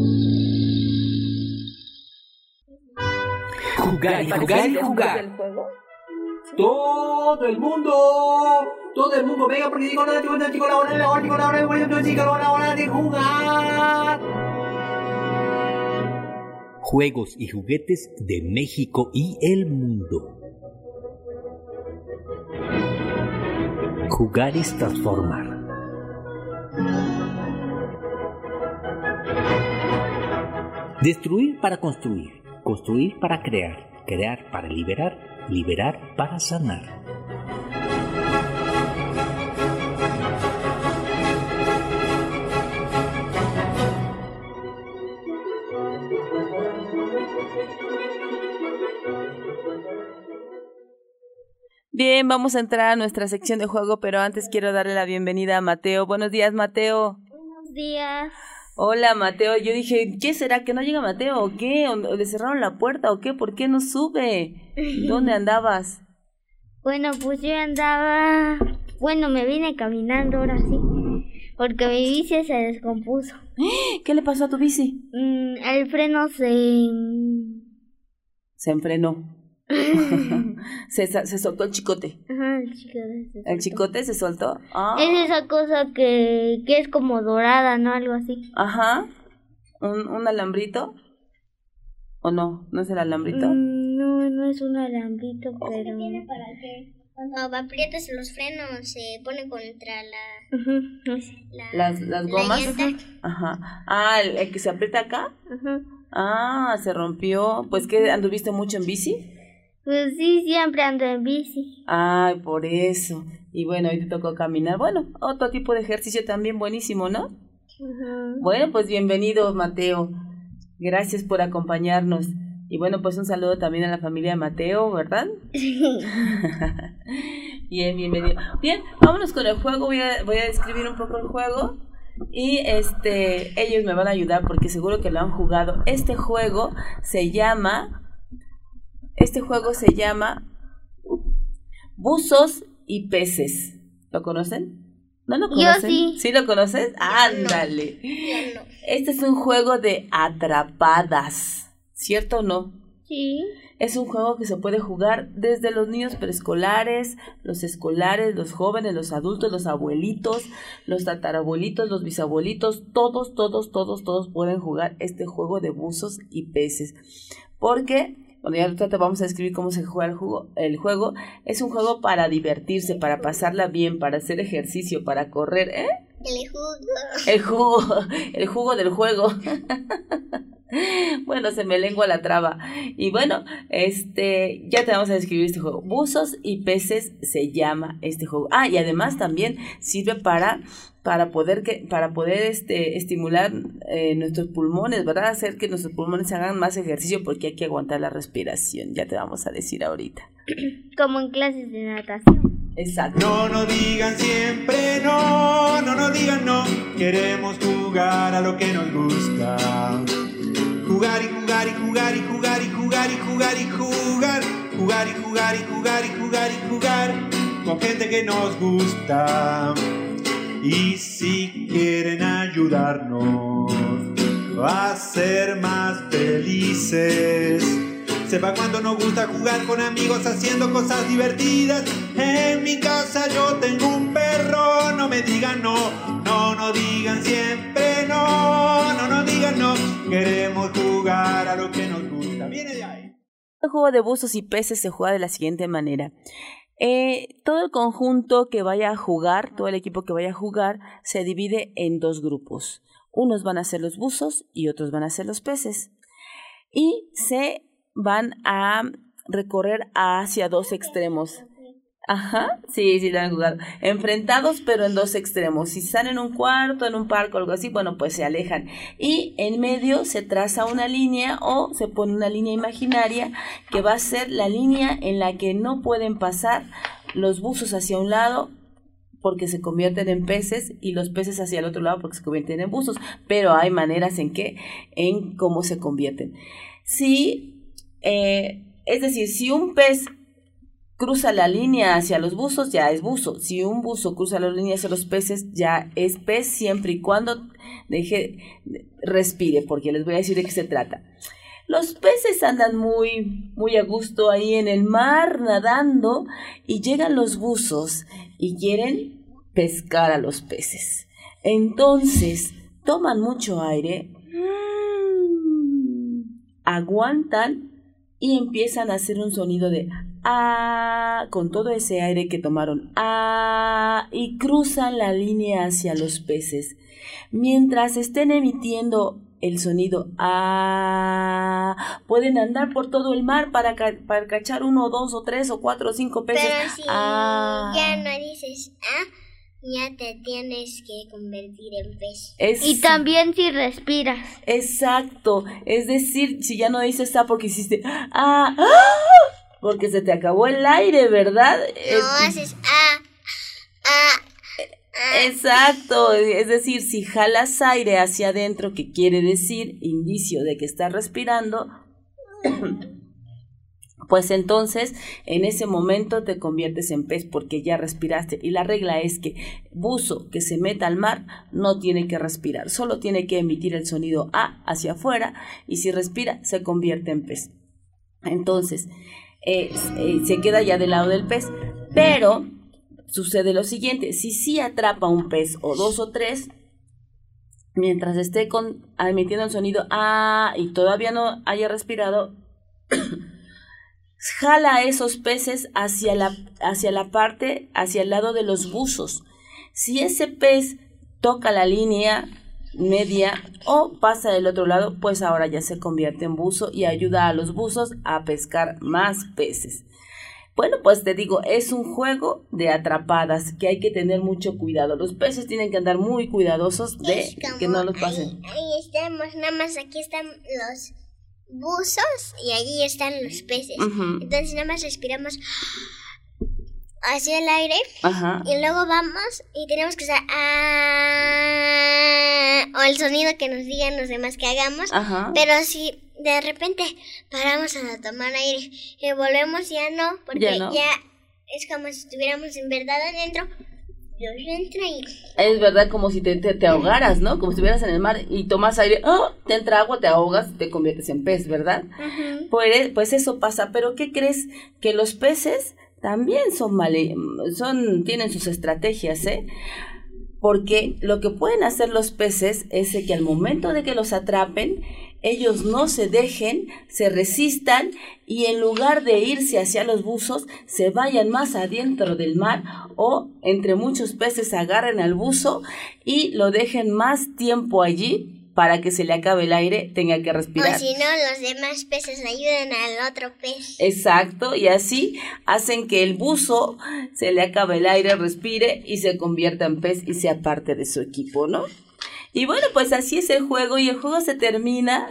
Jugar y jugar y jugar. Todo el mundo, venga porque digo la hora de jugar.
Juegos y juguetes de México y el mundo. Jugar es transformar. Destruir para construir, construir para crear, crear para liberar, liberar para sanar.
Bien, vamos a entrar a nuestra sección de juego, pero antes quiero darle la bienvenida a Mateo. Buenos días, Mateo.
Buenos días.
Hola, Mateo. Yo dije, ¿qué será? ¿Que no llega Mateo o qué? ¿O le cerraron la puerta o qué? ¿Por qué no sube? ¿Dónde andabas?
Bueno, pues yo andaba... Bueno, me vine caminando ahora sí, porque mi bici se descompuso.
¿Qué le pasó a tu bici?
El freno se
enfrenó. se soltó el chicote.
Ajá, el chicote.
¿El chicote se soltó? Ah.
Es esa cosa que es como dorada, ¿no? Algo así.
Ajá. ¿Un alambrito? ¿O no? ¿No es el alambrito?
No es un alambrito, pero...
¿Tiene para qué? Cuando aprietas los frenos se pone contra
las gomas.
La
Ajá. Ah, el que se aprieta acá.
Ajá.
Ah, se rompió. Pues que anduviste mucho en bici.
Pues sí, siempre ando en bici.
Ay, por eso. Y bueno, hoy te tocó caminar. Bueno, otro tipo de ejercicio también buenísimo, ¿no?
Uh-huh.
Bueno, pues bienvenido, Mateo. Gracias por acompañarnos. Y bueno, pues un saludo también a la familia de Mateo, ¿verdad? Bien, bienvenido. Bien, vámonos con el juego. Voy a describir un poco el juego. Y ellos me van a ayudar porque seguro que lo han jugado. Este juego se llama Buzos y Peces. ¿Lo conocen? ¿No lo conocen?
Yo sí.
¿Sí lo conoces? Ándale.
No.
Este es un juego de atrapadas. ¿Cierto o no?
Sí.
Es un juego que se puede jugar desde los niños preescolares, los escolares, los jóvenes, los adultos, los abuelitos, los tatarabuelitos, los bisabuelitos, todos pueden jugar este juego de buzos y peces. Porque, bueno, ya te vamos a describir cómo se juega el juego. Es un juego para divertirse, para pasarla bien, para hacer ejercicio, para correr, ¿eh? El jugo del juego. Bueno, se me lengua la traba. Y bueno, ya te vamos a describir este juego. Buzos y peces se llama este juego. Ah, y además también sirve para poder estimular nuestros pulmones, ¿verdad? Hacer que nuestros pulmones hagan más ejercicio porque hay que aguantar la respiración. Ya te vamos a decir ahorita.
Como en clases de natación.
Exacto.
No digan siempre no, no digan no. Queremos jugar a lo que nos gusta. Jugar y jugar y jugar y jugar y jugar y jugar y jugar. Jugar y jugar y jugar y jugar y jugar con gente que nos gusta. Y si quieren ayudarnos a ser más felices, sepa cuánto nos gusta jugar con amigos haciendo cosas divertidas. En mi casa yo tengo un perro, no me digan no, no digan siempre no, no digan no. Queremos jugar a lo que nos gusta. Viene de ahí.
El juego de buzos y peces se juega de la siguiente manera. Todo el conjunto que vaya a jugar, todo el equipo que vaya a jugar, se divide en dos grupos. Unos van a ser los buzos y otros van a ser los peces. Y se van a recorrer hacia dos extremos. Ajá, sí, lo han jugado. Enfrentados, pero en dos extremos. Si están en un cuarto, en un parque o algo así, bueno, pues se alejan. Y en medio se traza una línea o se pone una línea imaginaria que va a ser la línea en la que no pueden pasar los buzos hacia un lado porque se convierten en peces y los peces hacia el otro lado porque se convierten en buzos. Pero hay maneras en cómo se convierten. Es decir, si un pez cruza la línea hacia los buzos, ya es buzo. Si un buzo cruza la línea hacia los peces, ya es pez, siempre y cuando respire, porque les voy a decir de qué se trata. Los peces andan muy, muy a gusto ahí en el mar, nadando, y llegan los buzos y quieren pescar a los peces. Entonces, toman mucho aire, aguantan y empiezan a hacer un sonido de ah, con todo ese aire que tomaron, ah, y cruzan la línea hacia los peces. Mientras estén emitiendo el sonido ah, pueden andar por todo el mar para cachar 1, 2 o 3 o 4 o 5 peces.
Pero si ya no dices ah, ya te tienes que convertir en pez.
Y también si respiras.
Exacto. Es decir, si ya no dices ah porque hiciste ah, porque se te acabó el aire, ¿verdad?
No, haces
Exacto, es decir, si jalas aire hacia adentro, que quiere decir indicio de que estás respirando, pues entonces en ese momento te conviertes en pez porque ya respiraste. Y la regla es que buzo que se meta al mar no tiene que respirar, solo tiene que emitir el sonido A hacia afuera, y si respira se convierte en pez. Entonces se queda ya del lado del pez, pero sucede lo siguiente: si sí atrapa un pez o dos o tres, mientras esté emitiendo el sonido A y todavía no haya respirado, jala a esos peces hacia la parte, hacia el lado de los buzos. Si ese pez toca la línea media o pasa del otro lado, pues ahora ya se convierte en buzo y ayuda a los buzos a pescar más peces. Bueno, pues te digo, es un juego de atrapadas que hay que tener mucho cuidado. Los peces tienen que andar muy cuidadosos de que no los pasen.
Ahí estamos, nada más aquí están los buzos y allí están los peces. Entonces nada más respiramos hacia el aire. Y luego vamos y tenemos que usar o el sonido que nos digan los demás que hagamos. Pero si de repente paramos a tomar aire y volvemos, ya no, porque ya es como si estuviéramos en verdad adentro. Yo entro y...
Es verdad, como si te ahogaras, ¿no? Como si estuvieras en el mar y tomas aire, te entra agua, te ahogas, te conviertes en pez, ¿verdad? Pues eso pasa. Pero ¿qué crees? Que los peces también tienen sus estrategias, ¿eh? Porque lo que pueden hacer los peces es que al momento de que los atrapen, ellos no se dejen, se resistan, y en lugar de irse hacia los buzos, se vayan más adentro del mar, o entre muchos peces agarren al buzo y lo dejen más tiempo allí para que se le acabe el aire, tenga que respirar.
O si no, los demás peces ayudan al otro pez.
Exacto, y así hacen que el buzo se le acabe el aire, respire y se convierta en pez y sea parte de su equipo, ¿no? Y bueno, pues así es el juego, y el juego se termina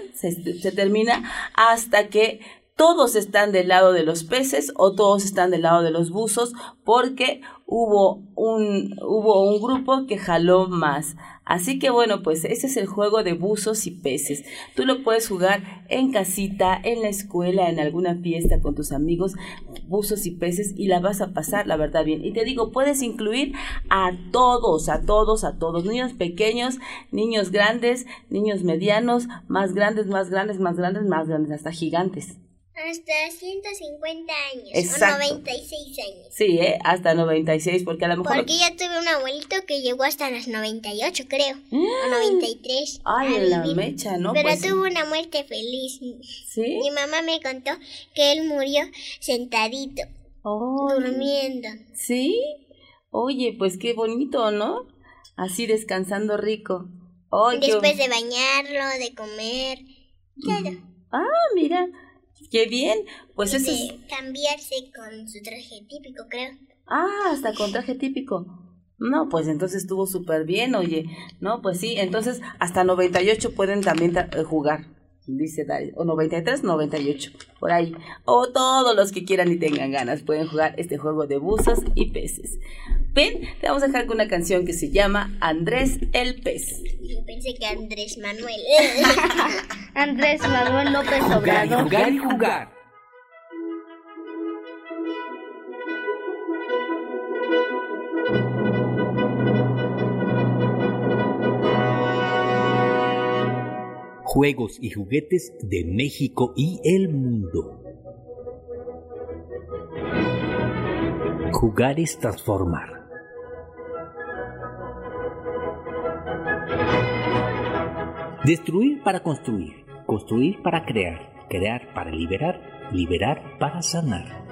hasta que todos están del lado de los peces o todos están del lado de los buzos, porque hubo un grupo que jaló más. Así que bueno, pues ese es el juego de buzos y peces. Tú lo puedes jugar en casita, en la escuela, en alguna fiesta con tus amigos, buzos y peces, y la vas a pasar, la verdad, bien. Y te digo, puedes incluir a todos, niños pequeños, niños grandes, niños medianos, más grandes, hasta gigantes.
Hasta 150 años.
Exacto.
O 96 años.
Sí, hasta 96, porque a lo mejor...
Porque yo tuve un abuelito que llegó hasta los 98, creo. O 93.
Ay, la mecha, ¿no?
Pero
pues,
tuvo una muerte feliz.
¿Sí?
Mi mamá me contó que él murió sentadito. Durmiendo.
¿Sí? Oye, pues qué bonito, ¿no? Así descansando rico.
Después de bañarlo, de comer, todo.
Mira... ¡Qué bien! Pues
y
eso
de cambiarse con su traje típico, creo.
Hasta con traje típico. No, pues entonces estuvo súper bien, oye. No, pues sí, entonces hasta 98 pueden también jugar, dice Dari. O 93, 98, por ahí. O todos los que quieran y tengan ganas pueden jugar este juego de buzos y peces. Ven, te vamos a dejar con una canción que se llama Andrés el Pez.
Yo pensé que Andrés Manuel.
Andrés Manuel López Obrador.
Jugar y jugar. Juegos y juguetes de México y el mundo. Jugar es transformar. Destruir para construir, construir para crear, crear para liberar, liberar para sanar.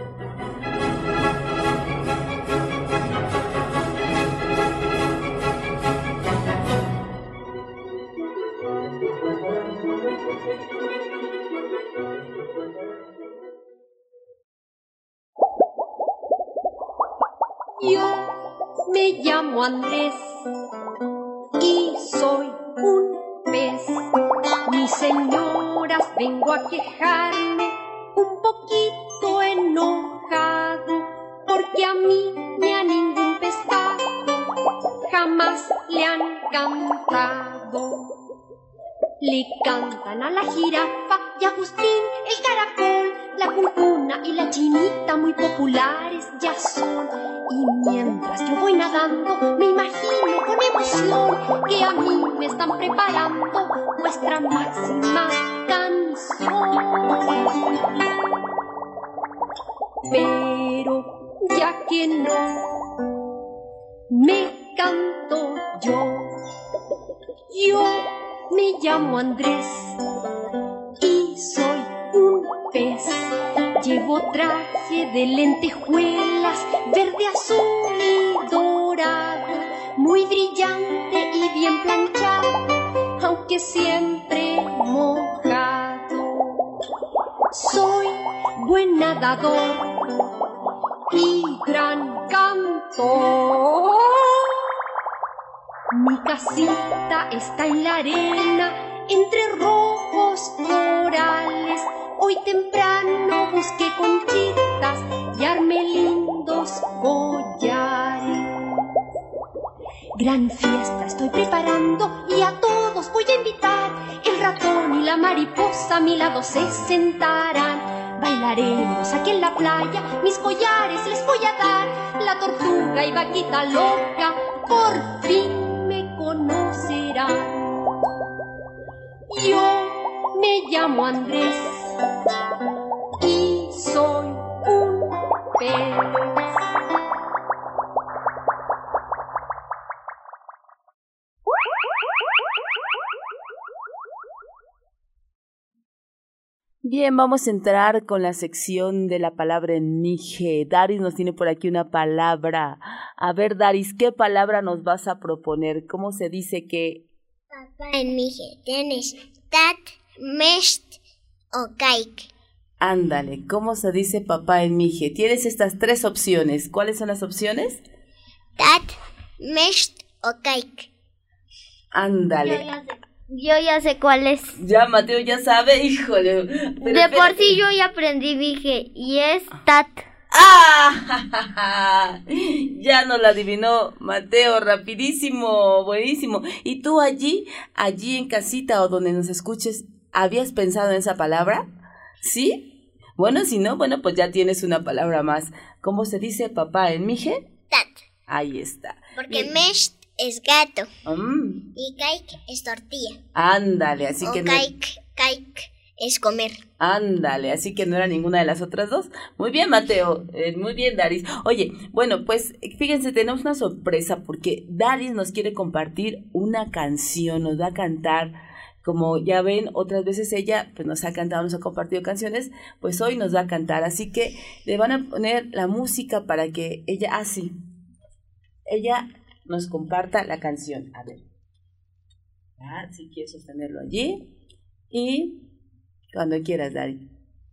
Yo me llamo Andrés y soy un pez. Mis señoras, vengo a quejarme un poquito en enojado, porque a mí ni a ningún pescado jamás le han cantado. Le cantan a la jirafa y a Agustín el caracol, la cuncuna y la chinita muy populares ya son. Y mientras yo voy nadando me imagino con emoción que a mí me están preparando nuestra máxima canción. Pero ya que no me canto yo me llamo Andrés y soy un pez. Llevo traje de lentejuelas, verde, azul y dorado, muy brillante y bien planchado, aunque siempre mojado. Soy buen nadador y gran cantor. Mi casita está en la arena, entre rojos corales. Hoy temprano busqué conchitas y armé lindos collares. Gran fiesta estoy preparando y a todos voy a invitar. El ratón y la mariposa a mi lado se sentarán. Bailaremos aquí en la playa, mis collares les voy a dar. La tortuga y vaquita loca por fin conocerán. Yo me llamo Andrés y soy un pez.
Bien, vamos a entrar con la sección de la palabra en mije. Daris nos tiene por aquí una palabra. A ver, Daris, ¿qué palabra nos vas a proponer? ¿Cómo se dice que?
Papá en mije, tienes tat, mesht o kaik.
Ándale, ¿cómo se dice papá en mije? Tienes estas 3 opciones. ¿Cuáles son las opciones?
Tat, mesht o kaik.
Ándale.
Yo ya sé cuál es.
Ya, Mateo ya sabe, híjole.
De por sí yo ya aprendí, dije, y es tat.
¡Ah! Ya nos la adivinó Mateo, rapidísimo, buenísimo. ¿Y tú allí en casita o donde nos escuches, habías pensado en esa palabra? ¿Sí? Bueno, si no, bueno, pues ya tienes una palabra más. ¿Cómo se dice papá en mije?
Tat.
Ahí está.
Porque mesht es gato. Y kaik es tortilla.
Ándale, así que
kaik es comer.
Ándale, así que no era ninguna de las otras dos. Muy bien, Mateo, muy bien, Daris. Oye, bueno, pues fíjense, tenemos una sorpresa porque Daris nos quiere compartir una canción, nos va a cantar. Como ya ven, otras veces ella pues nos ha cantado, nos ha compartido canciones, pues hoy nos va a cantar. Así que le van a poner la música para que ella ella nos comparta la canción. A ver. Si quieres sostenerlo allí. Y cuando quieras, Dari.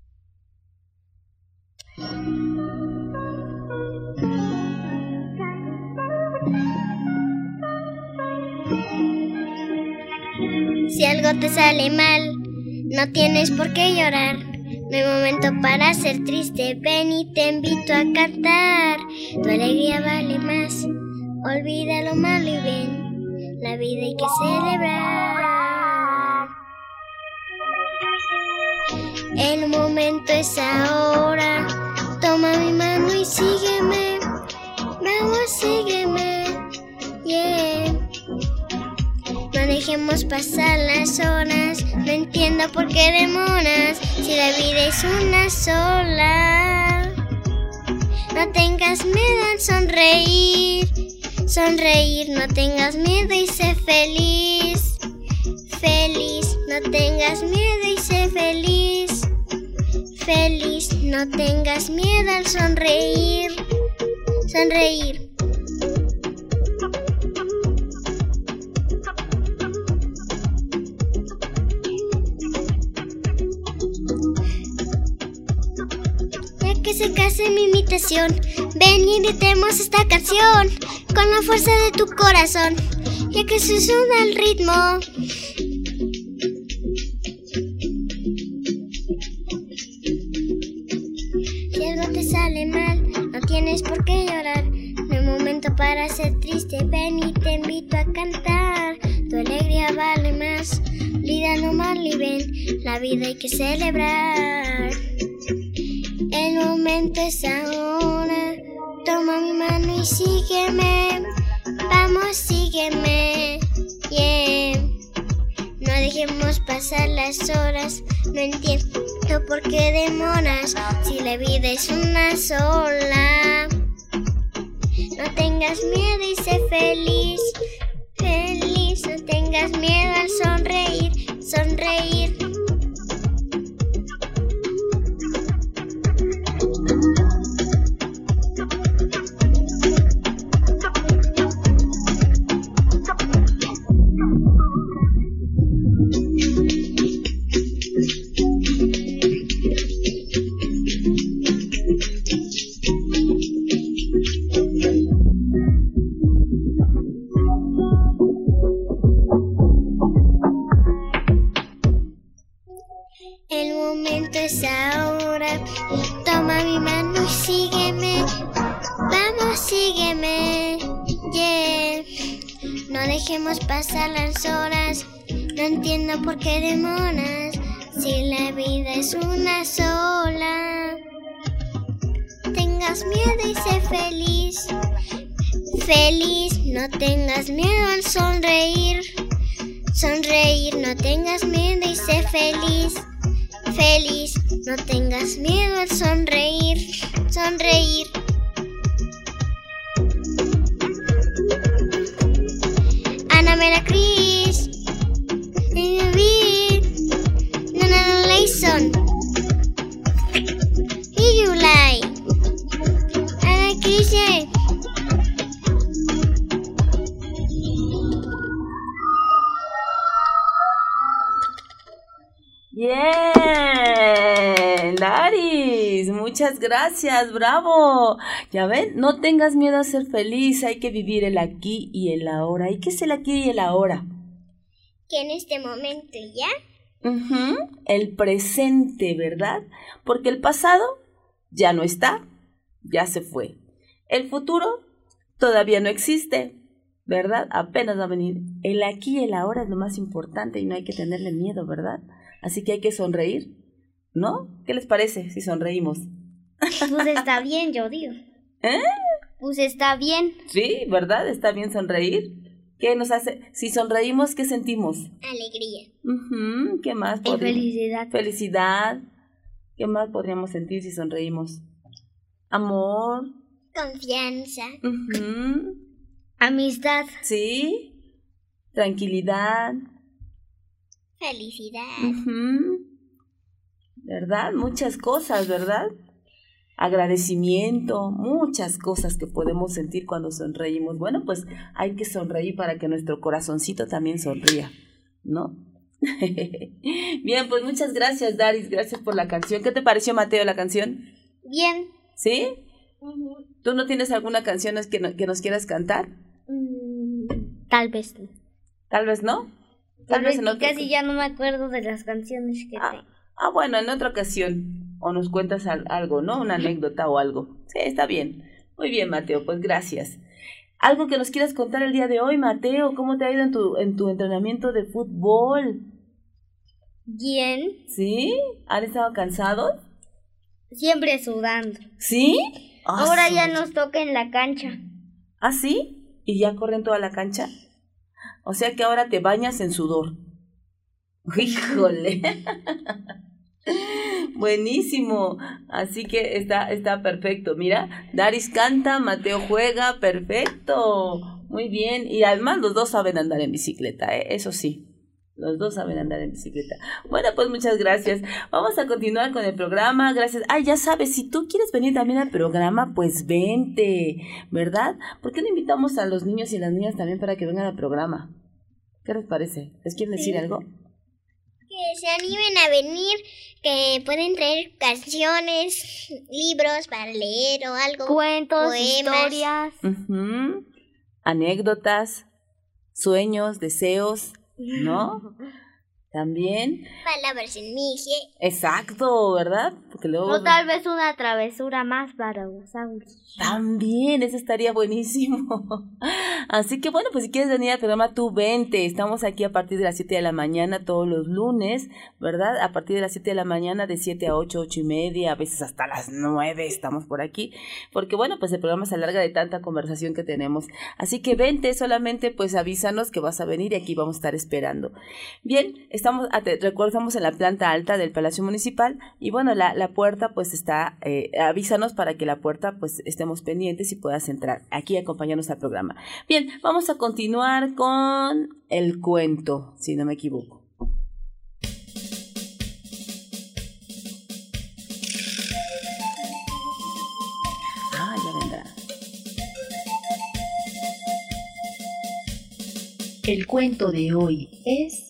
Si algo te sale mal, no tienes por qué llorar. No hay momento para ser triste, ven y te invito a cantar. Tu alegría vale más. Olvida lo malo y ven, la vida hay que celebrar. El momento es ahora, toma mi mano y sígueme. Vamos, sígueme, yeah. No dejemos pasar las horas, no entiendo por qué demoras, si la vida es una sola. No tengas miedo al sonreír. Sonreír, no tengas miedo y sé feliz. Feliz, no tengas miedo y sé feliz. Feliz, no tengas miedo al sonreír. Sonreír. Ya que se case mi imitación, ven y gritemos esta canción con la fuerza de tu corazón, ya que se suena el ritmo. Si algo te para ser triste, ven y te invito a cantar. Tu alegría vale más, vida no Marley, ven, la vida hay que celebrar. El momento es ahora, toma mi mano y sígueme. Vamos, sígueme, yeah. No dejemos pasar las horas, no entiendo por qué demoras, si la vida es una sola. No tengas miedo y sé feliz, feliz, no tengas miedo al sonreír, sonreír. El momento es ahora, toma mi mano y sígueme. Vamos, sígueme, yeah. No dejemos pasar las horas, no entiendo por qué demoras, si la vida es una sola. Tengas miedo y sé feliz, feliz, no tengas miedo al sonreír, sonreír, no tengas miedo y sé feliz, feliz, no tengas miedo al sonreír, sonreír. Ana Mela Cris, David, Nana Layson, y Yulai, Ana Cris.
Bien, Daris, muchas gracias, bravo. Ya ven, no tengas miedo a ser feliz, hay que vivir el aquí y el ahora. ¿Y qué es el aquí y el ahora?
Que en este momento ya.
El presente, ¿verdad? Porque el pasado ya no está, ya se fue. El futuro todavía no existe, ¿verdad? Apenas va a venir. El aquí y el ahora es lo más importante y no hay que tenerle miedo, ¿verdad? Así que hay que sonreír, ¿no? ¿Qué les parece si sonreímos?
Pues está bien, yo digo. Pues está bien.
Sí, ¿verdad? Está bien sonreír. ¿Qué nos hace? Si sonreímos, ¿qué sentimos?
Alegría.
¿Qué más?
Y felicidad.
Felicidad. ¿Qué más podríamos sentir si sonreímos? Amor.
Confianza.
Amistad.
Sí. Tranquilidad.
Felicidad.
¿Verdad? Muchas cosas, ¿verdad? Agradecimiento, muchas cosas que podemos sentir cuando sonreímos. Bueno, pues hay que sonreír para que nuestro corazoncito también sonría, ¿no? Bien, pues muchas gracias, Daris, gracias por la canción. ¿Qué te pareció, Mateo, la canción?
Bien.
¿Sí? ¿Tú no tienes alguna canción que nos quieras cantar?
Tal vez no.
¿Tal vez no?
Tal vez casi ya no me acuerdo de las canciones que tengo.
Bueno, en otra ocasión. O nos cuentas algo, ¿no? Una anécdota o algo. Sí, está bien. Muy bien, Mateo, pues gracias. ¿Algo que nos quieras contar el día de hoy, Mateo? ¿Cómo te ha ido en tu entrenamiento de fútbol?
Bien.
¿Sí? ¿Han estado cansados?
Siempre sudando.
¿Sí?
Ahora ya nos toca en la cancha.
¿Ah, sí? ¿Y ya corren toda la cancha? O sea que ahora te bañas en sudor. ¡Híjole! Buenísimo. Así que está perfecto. Mira, Daris canta, Mateo juega, perfecto. Muy bien. Y además los dos saben andar en bicicleta, ¿eh? Eso sí. Los dos saben andar en bicicleta. Bueno, pues muchas gracias. Vamos a continuar con el programa. Gracias. Ya sabes, si tú quieres venir también al programa, pues vente, ¿verdad? ¿Por qué no invitamos a los niños y las niñas también para que vengan al programa? ¿Qué les parece? ¿Les quieren decir algo?
Que se animen a venir, que pueden traer canciones, libros para leer o algo.
Cuentos,
poemas,
historias.
Anécdotas, sueños, deseos, ¿no? También.
Palabras en mije.
Exacto, ¿verdad? Porque luego...
O tal vez una travesura más para los sándwiches.
También, eso estaría buenísimo. Así que bueno, pues si quieres venir al programa, tú vente. Estamos aquí a partir de las 7 de la mañana todos los lunes, ¿verdad? A partir de las 7 de la mañana, de 7 a 8, 8 y media, a veces hasta las 9 estamos por aquí. Porque bueno, pues el programa se alarga de tanta conversación que tenemos. Así que vente, solamente pues avísanos que vas a venir y aquí vamos a estar esperando. Bien, estamos en la planta alta del Palacio Municipal y bueno, la puerta pues está, avísanos para que la puerta pues estemos pendientes y puedas entrar aquí a acompañarnos al programa. Bien, vamos a continuar con el cuento, si no me equivoco. Ya vendrá.
El cuento de hoy es...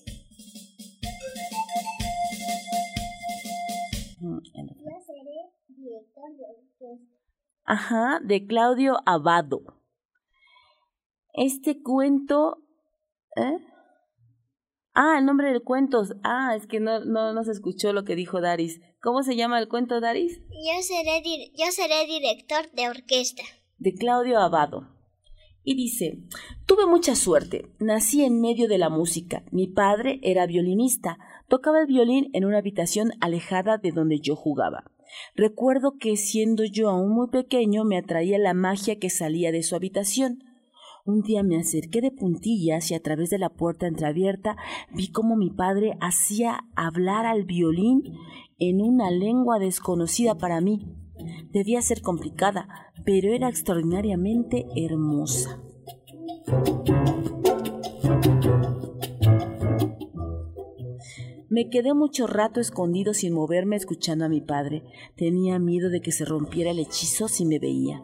Ajá, de Claudio Abbado. Este cuento... el nombre del cuento. Es que no se escuchó lo que dijo Daris. ¿Cómo se llama el cuento, Daris?
Yo seré director de orquesta.
De Claudio Abbado. Y dice: tuve mucha suerte. Nací en medio de la música. Mi padre era violinista. Tocaba el violín en una habitación alejada de donde yo jugaba. Recuerdo que siendo yo aún muy pequeño me atraía la magia que salía de su habitación. Un día me acerqué de puntillas y a través de la puerta entreabierta vi cómo mi padre hacía hablar al violín en una lengua desconocida para mí. Debía ser complicada, pero era extraordinariamente hermosa. Me quedé mucho rato escondido sin moverme escuchando a mi padre. Tenía miedo de que se rompiera el hechizo si me veía.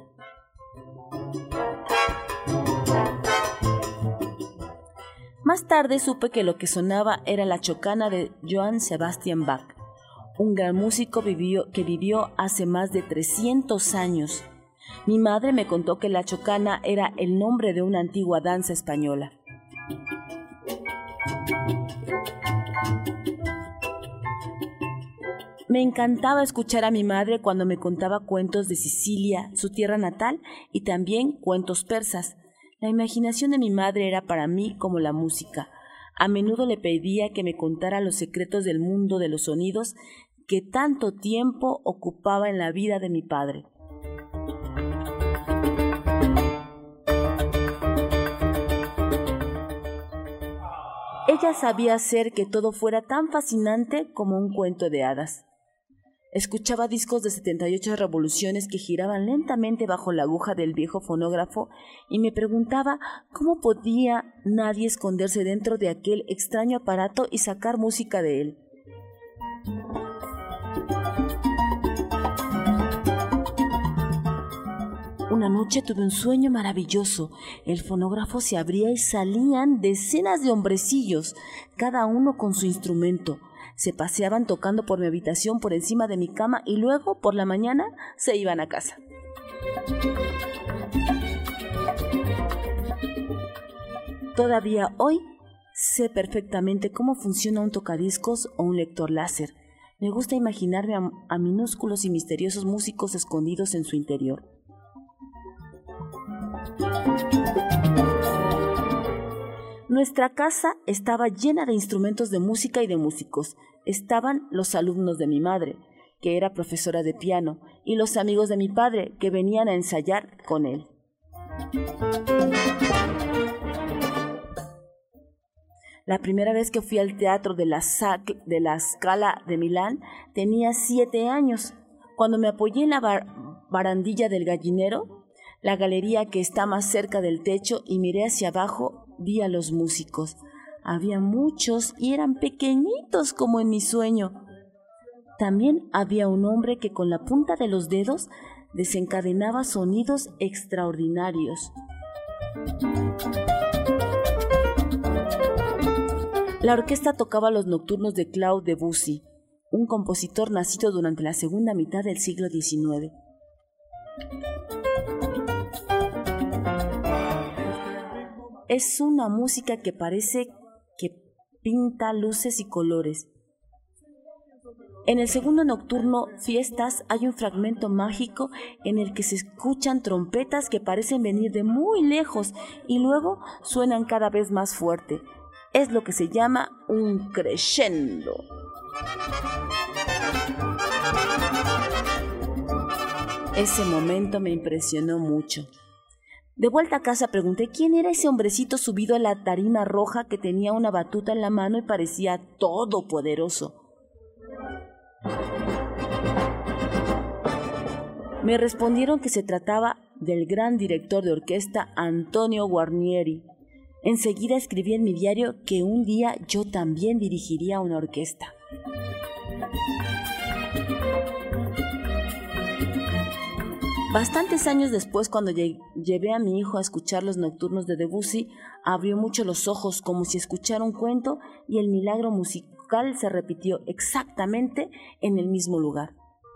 Más tarde supe que lo que sonaba era la chocana de Johann Sebastian Bach, un gran músico que vivió hace más de 300 años. Mi madre me contó que la chocana era el nombre de una antigua danza española. Me encantaba escuchar a mi madre cuando me contaba cuentos de Sicilia, su tierra natal, y también cuentos persas. La imaginación de mi madre era para mí como la música. A menudo le pedía que me contara los secretos del mundo de los sonidos que tanto tiempo ocupaba en la vida de mi padre. Ella sabía hacer que todo fuera tan fascinante como un cuento de hadas. Escuchaba discos de 78 revoluciones que giraban lentamente bajo la aguja del viejo fonógrafo y me preguntaba cómo podía nadie esconderse dentro de aquel extraño aparato y sacar música de él. Una noche tuve un sueño maravilloso. El fonógrafo se abría y salían decenas de hombrecillos, cada uno con su instrumento. Se paseaban tocando por mi habitación por encima de mi cama y luego, por la mañana, se iban a casa. Todavía hoy sé perfectamente cómo funciona un tocadiscos o un lector láser. Me gusta imaginarme a minúsculos y misteriosos músicos escondidos en su interior. Nuestra casa estaba llena de instrumentos de música y de músicos. Estaban los alumnos de mi madre, que era profesora de piano, y los amigos de mi padre, que venían a ensayar con él. La primera vez que fui al teatro de la Scala de Milán tenía 7 años. Cuando me apoyé en la barandilla del gallinero, la galería que está más cerca del techo, y miré hacia abajo, vi a los músicos. Había muchos y eran pequeñitos como en mi sueño. También había un hombre que con la punta de los dedos desencadenaba sonidos extraordinarios. La orquesta tocaba los nocturnos de Claude Debussy, un compositor nacido durante la segunda mitad del siglo XIX. Es una música que parece que pinta luces y colores. En el segundo nocturno, Fiestas, hay un fragmento mágico en el que se escuchan trompetas que parecen venir de muy lejos y luego suenan cada vez más fuerte. Es lo que se llama un crescendo. Ese momento me impresionó mucho. De vuelta a casa pregunté quién era ese hombrecito subido a la tarima roja que tenía una batuta en la mano y parecía todopoderoso. Me respondieron que se trataba del gran director de orquesta Antonio Guarnieri. Enseguida escribí en mi diario que un día yo también dirigiría una orquesta. Bastantes años después, cuando llevé a mi hijo a escuchar los nocturnos de Debussy, abrió mucho los ojos como si escuchara un cuento y el milagro musical se repitió exactamente en el mismo lugar.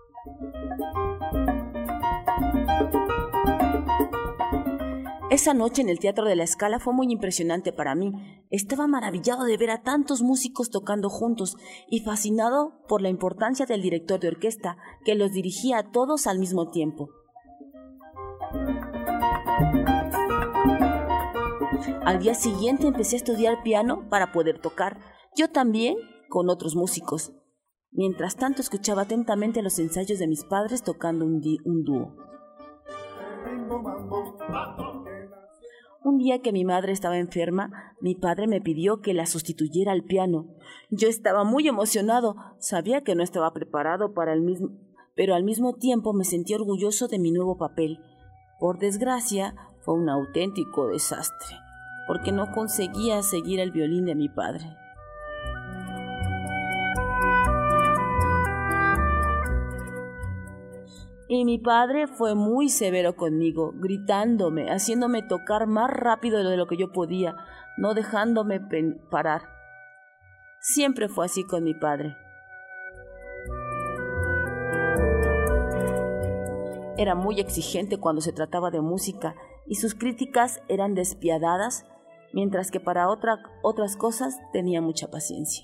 Esa noche en el Teatro de la Scala fue muy impresionante para mí. Estaba maravillado de ver a tantos músicos tocando juntos y fascinado por la importancia del director de orquesta, que los dirigía a todos al mismo tiempo. Al día siguiente empecé a estudiar piano para poder tocar, yo también con otros músicos. Mientras tanto escuchaba atentamente los ensayos de mis padres tocando un dúo. Un día que mi madre estaba enferma, mi padre me pidió que la sustituyera al piano. Yo estaba muy emocionado, sabía que no estaba preparado para el mismo, pero al mismo tiempo me sentí orgulloso de mi nuevo papel. Por desgracia, fue un auténtico desastre, porque no conseguía seguir el violín de mi padre. Y mi padre fue muy severo conmigo, gritándome, haciéndome tocar más rápido de lo que yo podía, no dejándome parar. Siempre fue así con mi padre. Era muy exigente cuando se trataba de música y sus críticas eran despiadadas, mientras que para otras cosas tenía mucha paciencia.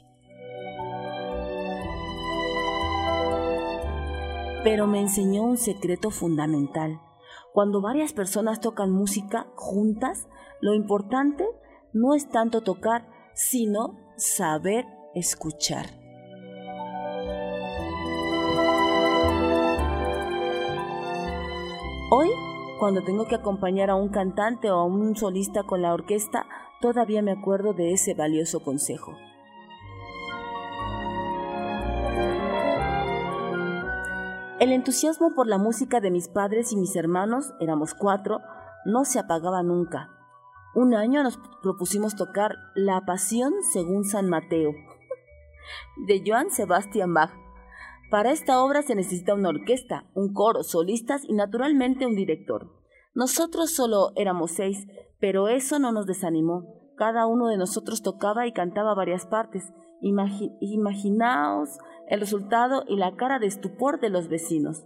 Pero me enseñó un secreto fundamental. Cuando varias personas tocan música juntas, lo importante no es tanto tocar, sino saber escuchar. Hoy, cuando tengo que acompañar a un cantante o a un solista con la orquesta, todavía me acuerdo de ese valioso consejo. El entusiasmo por la música de mis padres y mis hermanos, éramos 4, no se apagaba nunca. Un año nos propusimos tocar La Pasión según San Mateo, de Johann Sebastian Bach. Para esta obra se necesita una orquesta, un coro, solistas y naturalmente un director. Nosotros solo éramos 6, pero eso no nos desanimó. Cada uno de nosotros tocaba y cantaba varias partes. Imaginaos el resultado y la cara de estupor de los vecinos.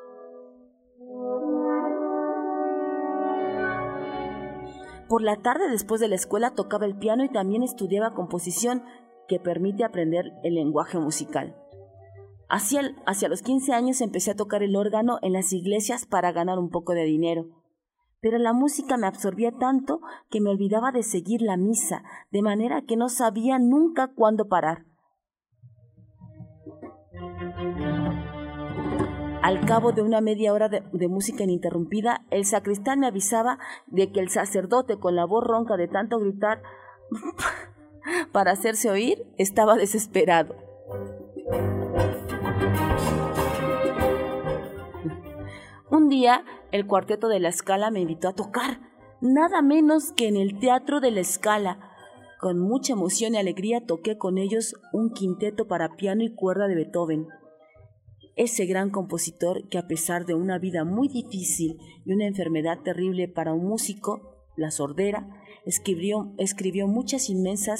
Por la tarde, después de la escuela, tocaba el piano y también estudiaba composición, que permite aprender el lenguaje musical. Hacia los 15 años empecé a tocar el órgano en las iglesias para ganar un poco de dinero. Pero la música me absorbía tanto que me olvidaba de seguir la misa, de manera que no sabía nunca cuándo parar. Al cabo de una media hora de música ininterrumpida, el sacristán me avisaba de que el sacerdote, con la voz ronca de tanto gritar para hacerse oír, estaba desesperado. Un día, el cuarteto de la Scala me invitó a tocar, nada menos que en el Teatro de la Scala. Con mucha emoción y alegría toqué con ellos un quinteto para piano y cuerda de Beethoven. Ese gran compositor que, a pesar de una vida muy difícil y una enfermedad terrible para un músico, la sordera, escribió muchas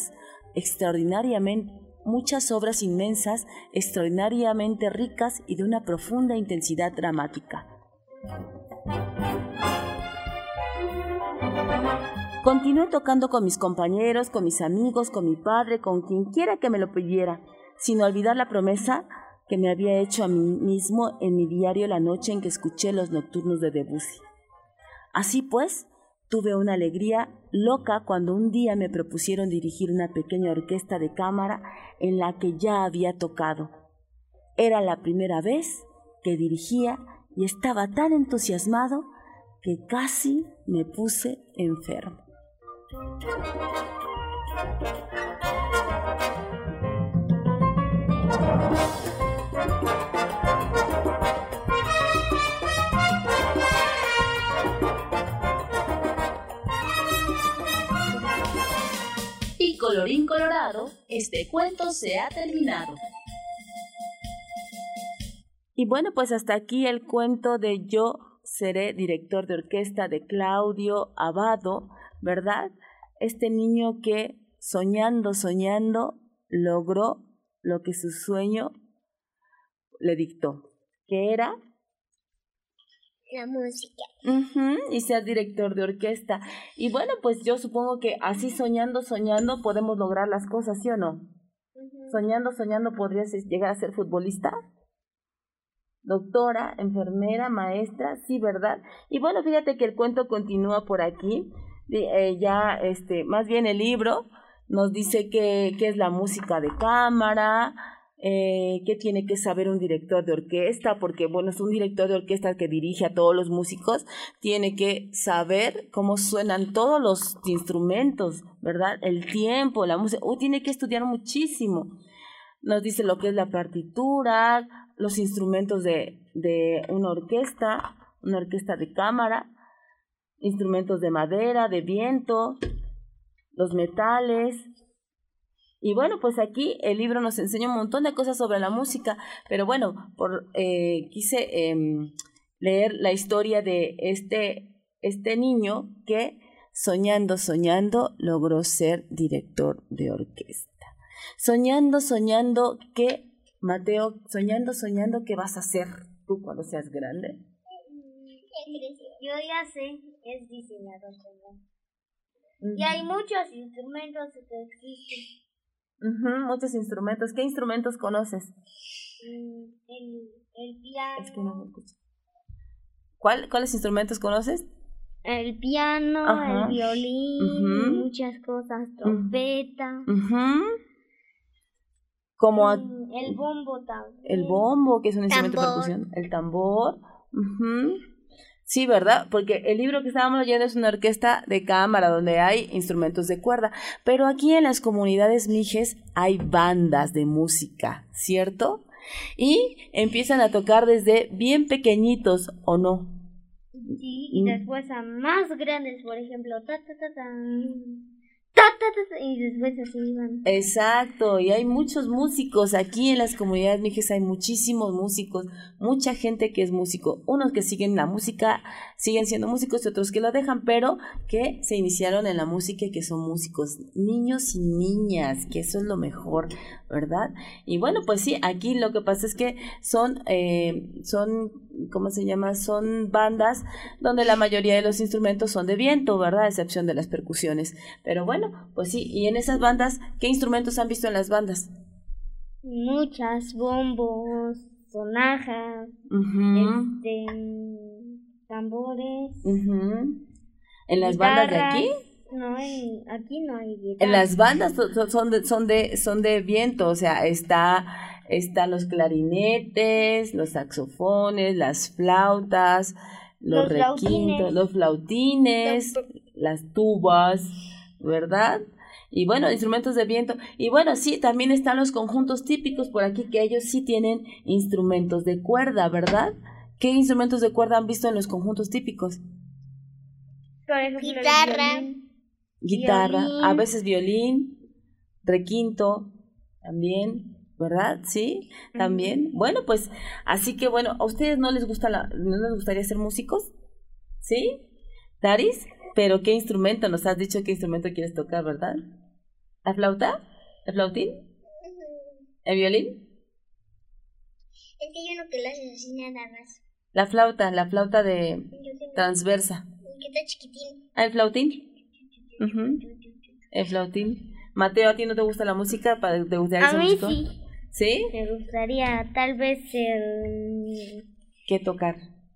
obras inmensas, extraordinariamente ricas y de una profunda intensidad dramática. Continué tocando con mis compañeros, con mis amigos, con mi padre, con quien quiera que me lo pidiera, sin olvidar la promesa que me había hecho a mí mismo en mi diario la noche en que escuché los nocturnos de Debussy. Así pues, tuve una alegría loca cuando un día me propusieron dirigir una pequeña orquesta de cámara en la que ya había tocado. Era la primera vez que dirigía y estaba tan entusiasmado que casi me puse enfermo.
Y colorín colorado, este cuento se ha terminado.
Y bueno, pues hasta aquí el cuento de Yo seré director de orquesta de Claudio Abbado, ¿verdad? Este niño que soñando, logró lo que su sueño le dictó, que era
la música.
Y ser director de orquesta. Y bueno, pues yo supongo que así soñando podemos lograr las cosas, ¿sí o no? Soñando podrías llegar a ser futbolista, doctora, enfermera, maestra, sí, ¿verdad? Y bueno, fíjate que el cuento continúa por aquí. Más bien el libro nos dice qué es la música de cámara, qué tiene que saber un director de orquesta, porque bueno, es un director de orquesta que dirige a todos los músicos, tiene que saber cómo suenan todos los instrumentos, ¿verdad? El tiempo, la música, tiene que estudiar muchísimo. Nos dice lo que es la partitura, los instrumentos de una orquesta de cámara, instrumentos de madera, de viento, los metales. Y bueno, pues aquí el libro nos enseña un montón de cosas sobre la música, pero bueno, quise leer la historia de este niño que soñando logró ser director de orquesta. Soñando que, Mateo, soñando que vas a ser tú cuando seas grande.
Yo ya sé, es diseñador también. Y hay muchos instrumentos que existen.
Muchos instrumentos. ¿Qué instrumentos conoces?
El piano.
Es que no me escucho. ¿Cuáles instrumentos conoces?
El piano, el violín, muchas cosas, trompeta.
Como
el bombo también.
El bombo, que es un instrumento de percusión. El tambor. Sí, ¿verdad? Porque el libro que estábamos leyendo es una orquesta de cámara donde hay instrumentos de cuerda, pero aquí en las comunidades mijes hay bandas de música, ¿cierto? Y empiezan a tocar desde bien pequeñitos, ¿o no?
Sí, y después a más grandes, por ejemplo, y después así van.
Exacto, y hay muchos músicos aquí en las comunidades mijes, hay muchísimos músicos, mucha gente que es músico, unos que siguen la música, siguen siendo músicos y otros que lo dejan, pero que se iniciaron en la música y que son músicos, niños y niñas, que eso es lo mejor, ¿verdad? Y bueno, pues sí, aquí lo que pasa es que son ¿cómo se llama? Son bandas donde la mayoría de los instrumentos son de viento, ¿verdad? A excepción de las percusiones. Pero bueno, pues sí, y en esas bandas, ¿qué instrumentos han visto en las bandas?
Muchas, bombos, sonajas, tambores.
¿En las bandas de aquí?
No, aquí no hay guitarra.
En las bandas son de viento, o sea, están los clarinetes, los saxofones, las flautas, los requintos, los flautines, las tubas, ¿verdad? Y bueno, instrumentos de viento. Y bueno, sí, también están los conjuntos típicos por aquí, que ellos sí tienen instrumentos de cuerda, ¿verdad? ¿Qué instrumentos de cuerda han visto en los conjuntos típicos?
Por ejemplo,
guitarra,
violín.
A veces violín, requinto, también, ¿verdad? Sí, también. Bueno, pues, así que bueno, ¿a ustedes no les gustaría ser músicos? ¿Sí? ¿Daris? ¿Pero qué instrumento? Nos has dicho qué instrumento quieres tocar, ¿verdad? ¿La flauta? ¿El flautín? ¿El violín?
Es que hay uno que lo hace así nada más.
La flauta de transversa.
Que está chiquitín.
¿El flautín? El flautín. Mateo, ¿a ti no te gusta la música? ¿Te gustaría ser músico?
Sí.
¿Sí?
Me gustaría tal vez ser...
¿Qué tocar?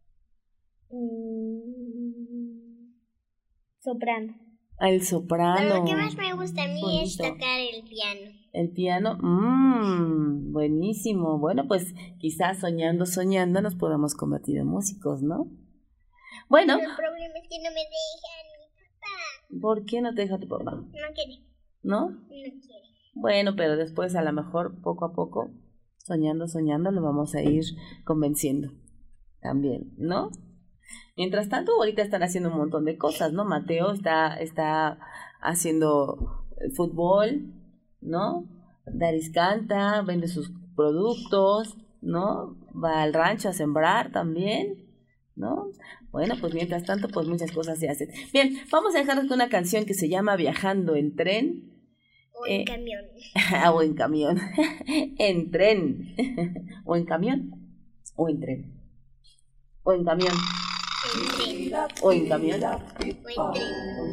Soprano.
El soprano.
Pero lo que más me gusta a mí es tocar el piano.
¿El piano? Buenísimo. Bueno, pues quizás soñando nos podamos convertir en músicos, ¿no? Bueno.
Pero el problema es que no me dejan mi papá.
¿Por qué no te deja tu papá?
No quiere.
¿No?
No quiere.
Bueno, pero después a lo mejor, poco a poco, soñando, lo vamos a ir convenciendo también, ¿no? Mientras tanto, ahorita están haciendo un montón de cosas, ¿no? Mateo está haciendo fútbol, ¿no? Daris canta, vende sus productos, ¿no? Va al rancho a sembrar también, ¿no? Bueno, pues mientras tanto, pues muchas cosas se hacen. Bien, vamos a dejarles con una canción que se llama Viajando en Tren.
O en camión.
O en camión. En tren. O en camión. O en tren. O en camión.
En tren.
O en camión.
O en tren.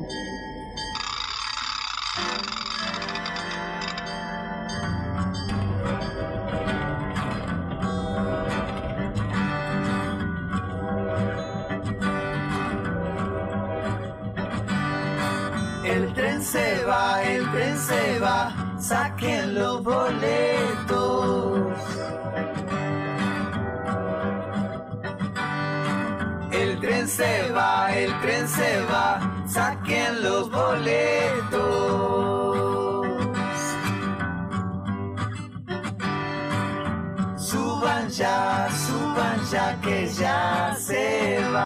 El tren se va, saquen los boletos. El tren se va, saquen los boletos. Suban ya que ya se va.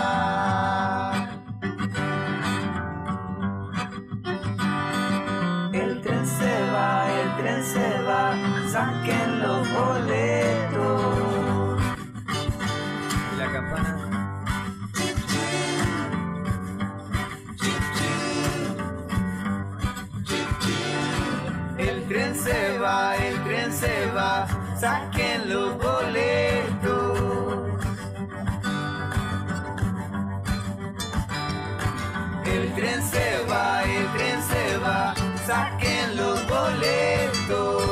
El tren se va, saquen los boletos. Y la campana. El tren se va, saquen los boletos. El tren se va, saquen los boletos.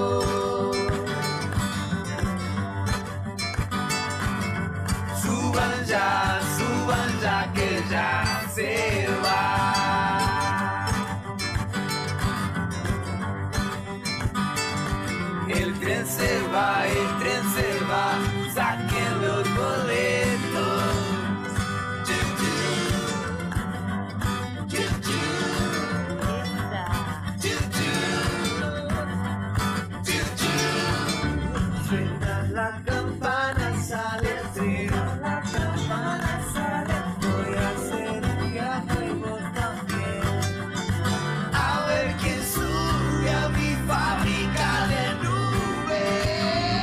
Suban ya que ya se va. El tren se va, saquen los boletos. Suena la campana, sale el tren. La campana sale, voy a hacer un viaje y vos también. A ver quién sube a mi fábrica de nubes.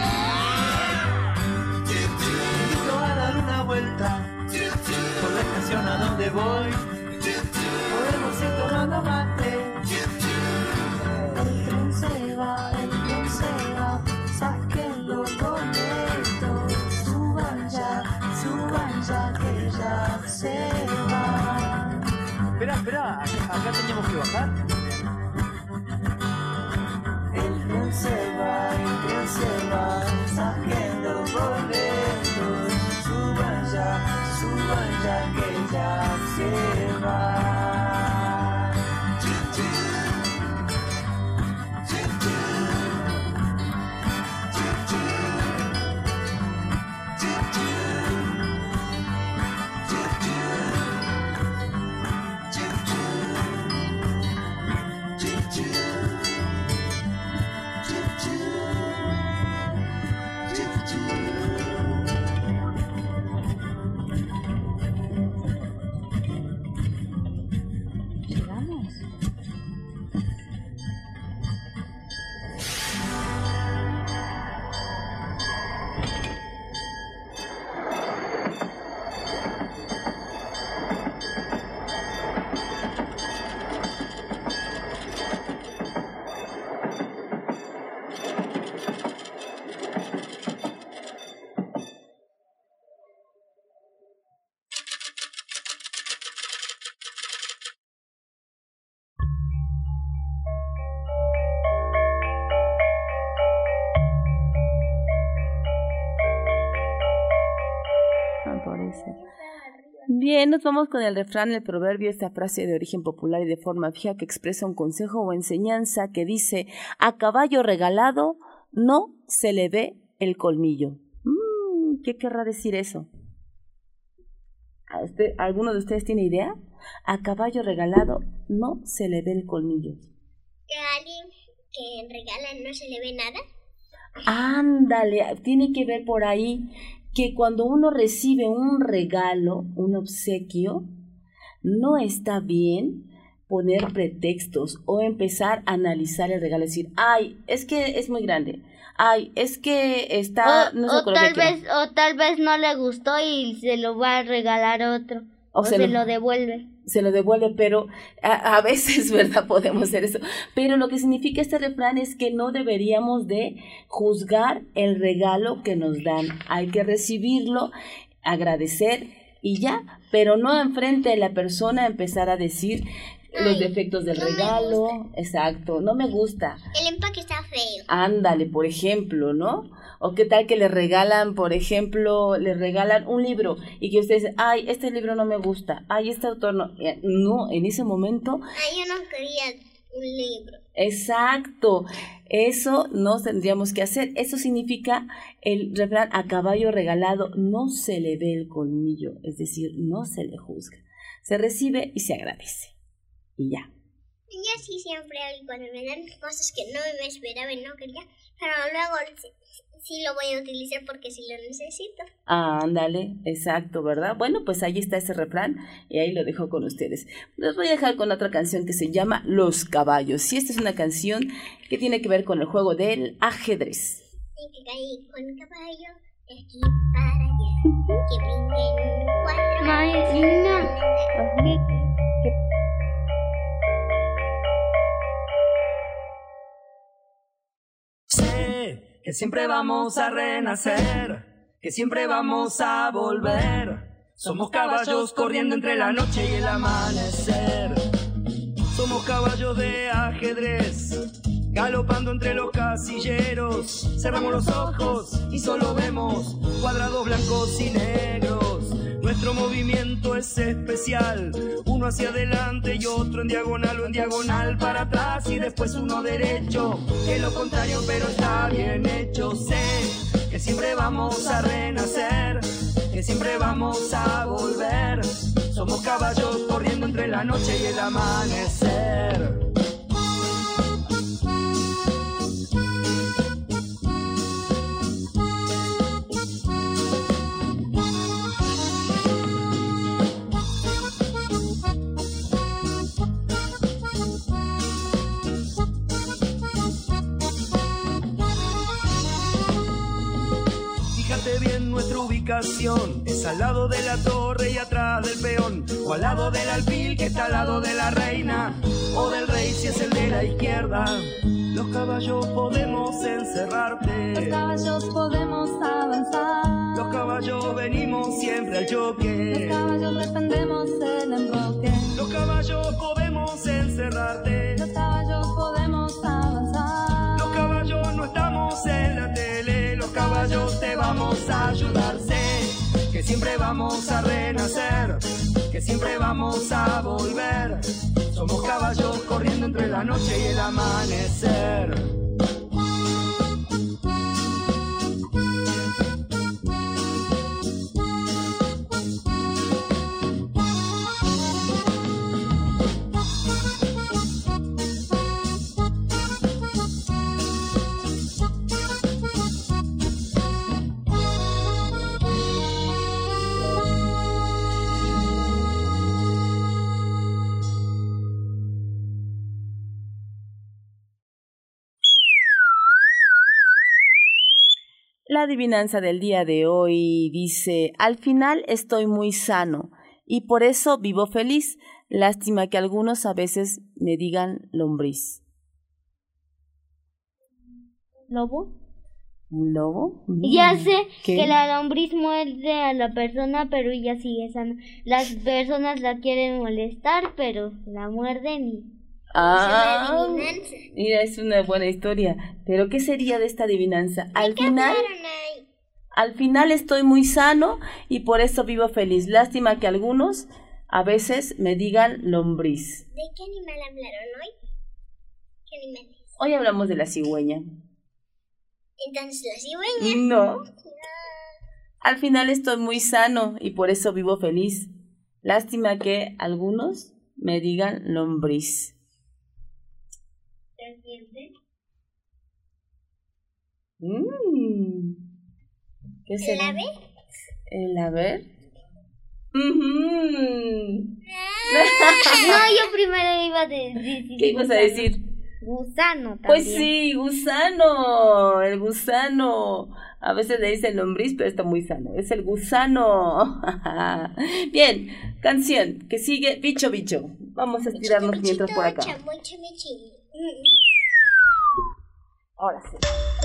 Bien, nos vamos con el refrán, el proverbio, esta frase de origen popular y de forma fija que expresa un consejo o enseñanza que dice: a caballo regalado no se le ve el colmillo. ¿Qué querrá decir eso? ¿Alguno de ustedes tiene idea? A caballo regalado no se le ve el colmillo.
¿Que a alguien que regala no se le ve nada?
Ándale, tiene que ver por ahí que cuando uno recibe un regalo, un obsequio, no está bien poner pretextos o empezar a analizar el regalo, decir, ay, es que es muy grande, ay, es que está, no sé,
o tal vez no le gustó y se lo va a regalar otro, o se lo devuelve.
Se lo devuelve, pero a veces, ¿verdad? Podemos hacer eso. Pero lo que significa este refrán es que no deberíamos de juzgar el regalo que nos dan. Hay que recibirlo, agradecer y ya, pero no enfrente de la persona empezar a decir los defectos del regalo. Exacto, no me gusta.
El empaque está feo.
Ándale, por ejemplo, ¿no? O qué tal que le regalan, por ejemplo, le regalan un libro y que ustedes dicen, ay, este libro no me gusta, ay, este autor no. No, en ese momento.
Ay, yo no quería un libro.
Exacto, eso no tendríamos que hacer. Eso significa el refrán: a caballo regalado no se le ve el colmillo, es decir, no se le juzga. Se recibe y se agradece. Y ya.
Yo sí siempre, cuando me dan cosas que no me esperaba y no quería, pero luego sí lo voy a utilizar porque sí lo necesito.
Ándale, exacto, ¿verdad? Bueno, pues ahí está ese refrán y ahí lo dejo con ustedes. Los voy a dejar con otra canción que se llama Los Caballos. Y esta es una canción que tiene que ver con el juego del ajedrez.
Y que caí con caballo de aquí para allá, que brinquen cuatro.
Sé que siempre vamos a renacer, que siempre vamos a volver. Somos caballos corriendo entre la noche y el amanecer. Somos caballos de ajedrez, galopando entre los casilleros. Cerramos los ojos y solo vemos cuadrados blancos y negros. Nuestro movimiento es especial, uno hacia adelante y otro en diagonal o en diagonal para atrás y después uno derecho, que es lo contrario pero está bien hecho. Sé que siempre vamos a renacer, que siempre vamos a volver. Somos caballos corriendo entre la noche y el amanecer. Es al lado de la torre y atrás del peón, o al lado del alfil que está al lado de la reina, o del rey si es el de la izquierda. Los caballos podemos encerrarte,
los caballos podemos avanzar,
los caballos venimos siempre al choque,
los caballos defendemos el enroque.
Los caballos podemos encerrarte,
los caballos podemos avanzar,
los caballos no estamos en la tele, los caballos te vamos a ayudar. Sé que siempre vamos a renacer, que siempre vamos a volver. Somos caballos corriendo entre la noche y el amanecer.
La adivinanza del día de hoy dice: al final estoy muy sano y por eso vivo feliz. Lástima que algunos a veces me digan lombriz.
¿Lobo?
¿Un lobo?
Ya sé
¿Qué?
que la lombriz muerde a la persona, pero ella sigue sana. Las personas la quieren molestar, pero la muerden y...
Ah, mira, es una buena historia. Pero ¿qué sería de esta adivinanza? Al final, Al final estoy muy sano y por eso vivo feliz. Lástima que algunos a veces me digan lombriz.
¿De qué animal hablaron hoy? ¿Qué animal es?
Hoy hablamos de la cigüeña.
Entonces la cigüeña.
No. Al final estoy muy sano y por eso vivo feliz. Lástima que algunos me digan lombriz.
¿Serpiente?
¿Qué será?
¿El ave?
¿El ave?
No, yo primero iba a decir.
¿Qué ibas a decir?
Gusano también.
Pues sí, gusano. El gusano. A veces le dicen lombriz, pero está muy sano. Es el gusano. Bien, canción que sigue, bicho, bicho. Vamos a estirarnos
Bichito,
mientras por acá.
chamoy, chimichín.
Ahora sí.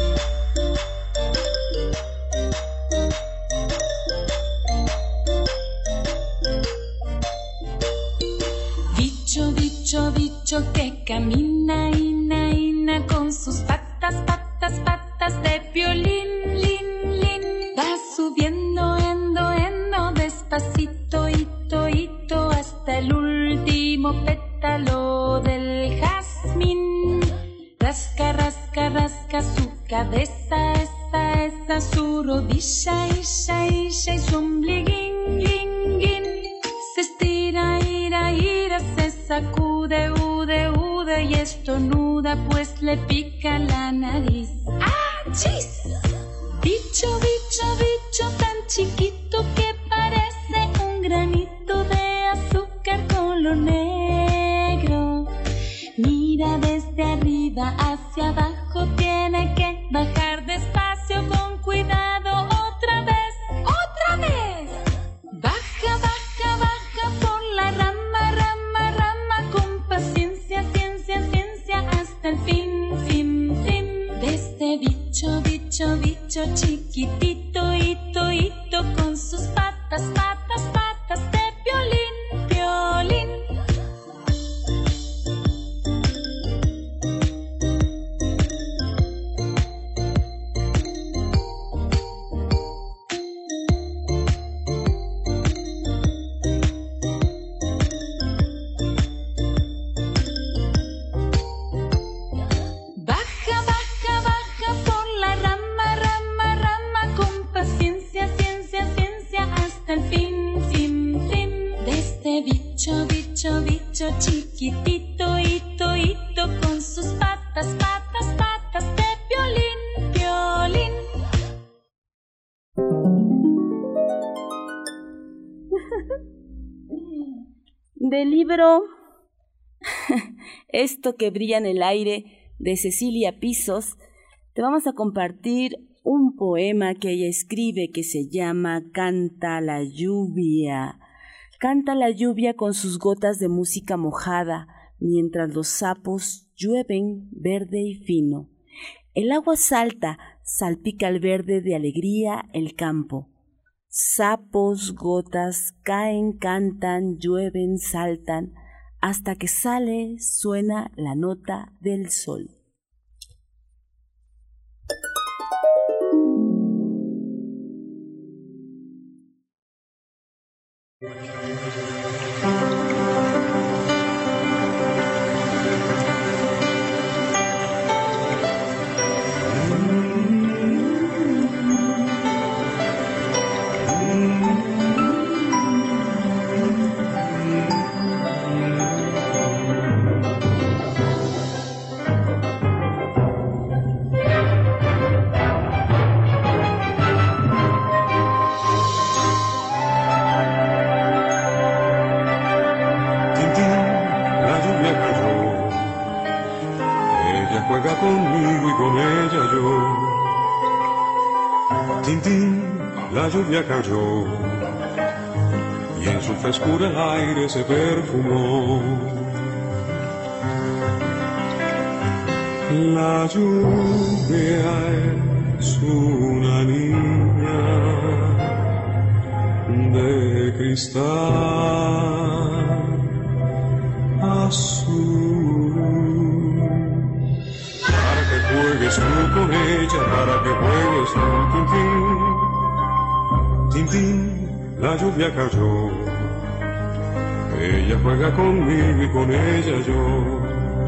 Bicho, bicho, bicho que camina, ina, ina, con sus patas, patas, patas de violín, lin, lin. Va subiendo, endo, endo, despacito, hito, hito, hasta el último pétalo del jazmín. Rasca, rasca, rasca su cabeza, esa, su rodilla, isha, isha, y su ombliguín, guin, guin. Se estira, ira, ira, se sacude, ude, ude, y estornuda, pues le pica la nariz. ¡Ah, chis! Bicho, bicho, bicho tan chiquito que parece un granito de azúcar color negro. Mira desde arriba hacia abajo, tiene que bajar despacio con cuidado. Otra vez, otra vez. Baja, baja, baja por la rama, rama, rama, con paciencia, ciencia, ciencia, hasta el fin, fin, fin. De este bicho, bicho, bicho chiquitito, hito, hito, con sus patas, patas, patas de violín, violín. Baja, baja, baja por la rama, rama, rama, con paciencia, ciencia, ciencia, hasta el fin, fin, fin. De este bicho, bicho, bicho chiquitito, hito, hito, con sus patas, patas, patas de violín, violín.
Del libro Esto que brilla en el aire, de Cecilia Pisos, te vamos a compartir un poema que ella escribe que se llama Canta la lluvia. Canta la lluvia con sus gotas de música mojada, mientras los sapos llueven verde y fino. El agua salta, salpica el verde de alegría el campo. Sapos, gotas, caen, cantan, llueven, saltan, hasta que sale, suena la nota del sol.
Conmigo y con ella yo. Tintín, la lluvia cayó y en su frescura el aire se perfumó. La lluvia es una niña de cristal azul. Juegues tú con ella, para que juegues tú, Tintín, Tintín, la lluvia cayó. Ella juega conmigo y con ella yo.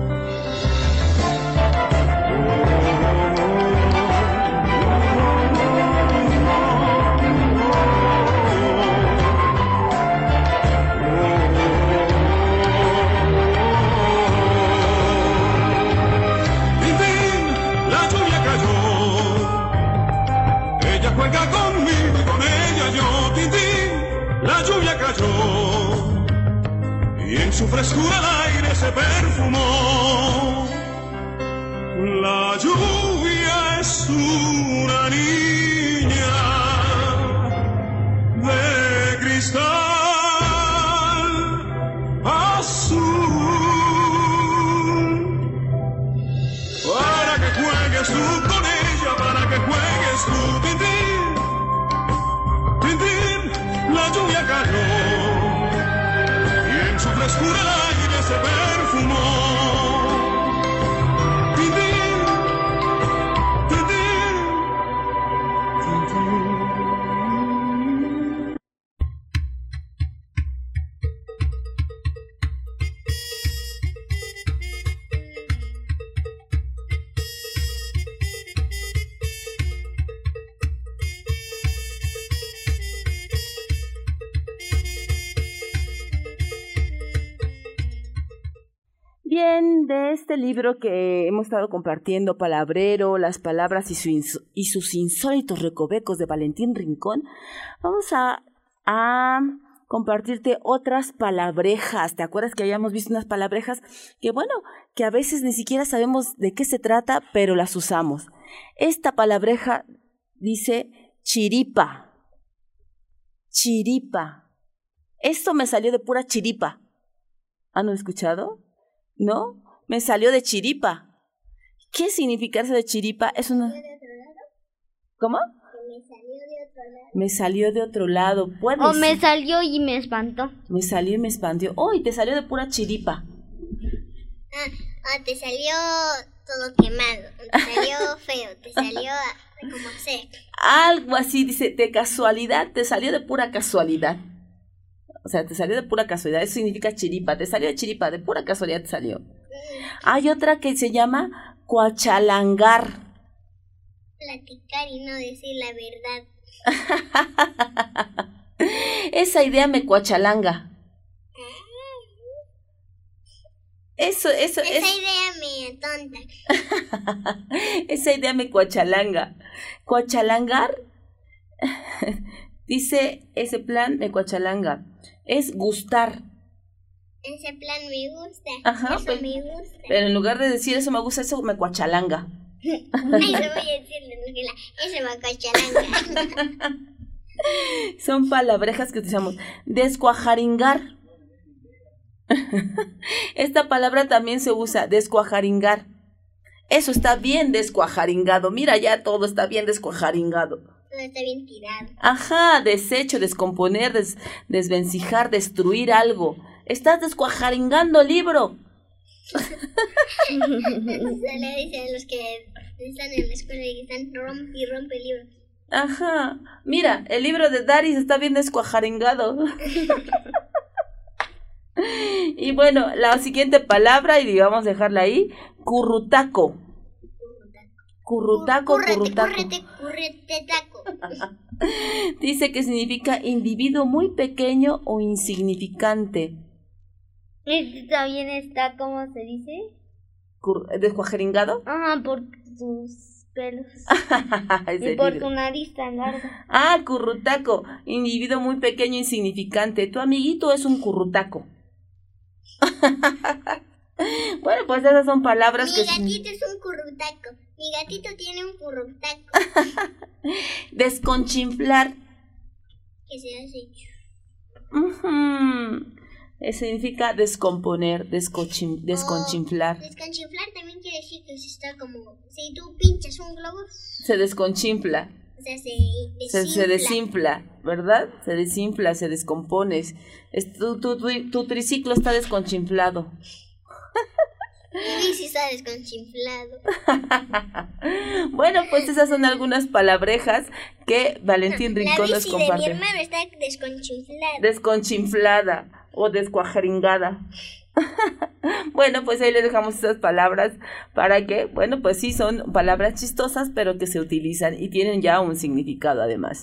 Juega conmigo y con ella yo, Tintín, la lluvia cayó y en su frescura el aire se perfumó. La lluvia es una niña de cristal azul para que juegues tú con ella, para que juegues tú, Tintín. La lluvia cayó y en su frescura el aire se perfumó. Tintín, Tintín, Tintín.
Bien, de este libro que hemos estado compartiendo, Palabrero, las palabras y sus insólitos recovecos de Valentín Rincón, vamos a compartirte otras palabrejas. ¿Te acuerdas que habíamos visto unas palabrejas que, bueno, que a veces ni siquiera sabemos de qué se trata, pero las usamos? Esta palabreja dice chiripa. Chiripa. Esto me salió de pura chiripa. ¿Han escuchado? ¿No? Me salió de chiripa. ¿Qué significa eso de chiripa? Es una... ¿Cómo? Me salió de otro lado. ¿Puedes?
O me salió y me espantó.
Me salió y me espantó. ¡Oh! Y te salió de pura chiripa.
Te salió todo quemado. Te salió feo. Te salió como seco.
Algo así, dice, de casualidad. Te salió de pura casualidad. O sea, te salió de pura casualidad. Eso significa chiripa. Te salió de chiripa. De pura casualidad te salió. Hay otra que se llama cuachalangar.
Platicar y no decir la verdad.
Esa idea me cuachalanga. Esa
idea me atonta.
Esa idea me cuachalanga. Cuachalangar, dice ese plan me cuachalanga. Es gustar.
Ese plan me gusta.
Ajá,
eso
pues,
me gusta.
Pero en lugar de decir eso me gusta, eso me cuachalanga.
Eso voy a decirle, eso me cuachalanga.
Son palabrejas que utilizamos. Descuajaringar. Esta palabra también se usa, descuajaringar. Eso está bien descuajaringado. Mira, ya todo está bien descuajaringado.
Todo está bien tirado.
Ajá, desecho, descomponer, desvencijar, destruir algo. Estás descuajaringando el libro.
Se le dice a los que están en la escuela y están rompe y rompe el libro.
Ajá, mira, el libro de Daris está bien descuajaringado. Y bueno, la siguiente palabra, y vamos a dejarla ahí, currutaco. Currutaco.
Curretetaco.
Dice que significa individuo muy pequeño o insignificante.
Este también está, ¿cómo se dice?
¿Descuajaringado?
Ajá, por sus pelos. Y por su nariz tan larga.
Currutaco, individuo muy pequeño e insignificante. Tu amiguito es un currutaco. Bueno, pues esas son palabras
Mi gatito es un currutaco. Mi gatito tiene un currutaco.
Desconchinflar.
¿Qué se hace?
Significa descomponer, desconchinflar.
Desconchinflar también quiere decir que se está como... Si tú pinchas un globo...
Se desconchinfla.
O sea, se
desinfla, ¿verdad? Se desinfla, se descompone. Tu triciclo está desconchinflado.
Y si está desconchinflado.
Bueno, pues esas son algunas palabrejas que Valentín Rincón nos comparte.
La bici de mi hermano está desconchinflada.
Desconchinflada o descuajeringada. Bueno, pues ahí les dejamos esas palabras para que, bueno, pues sí son palabras chistosas, pero que se utilizan y tienen ya un significado además.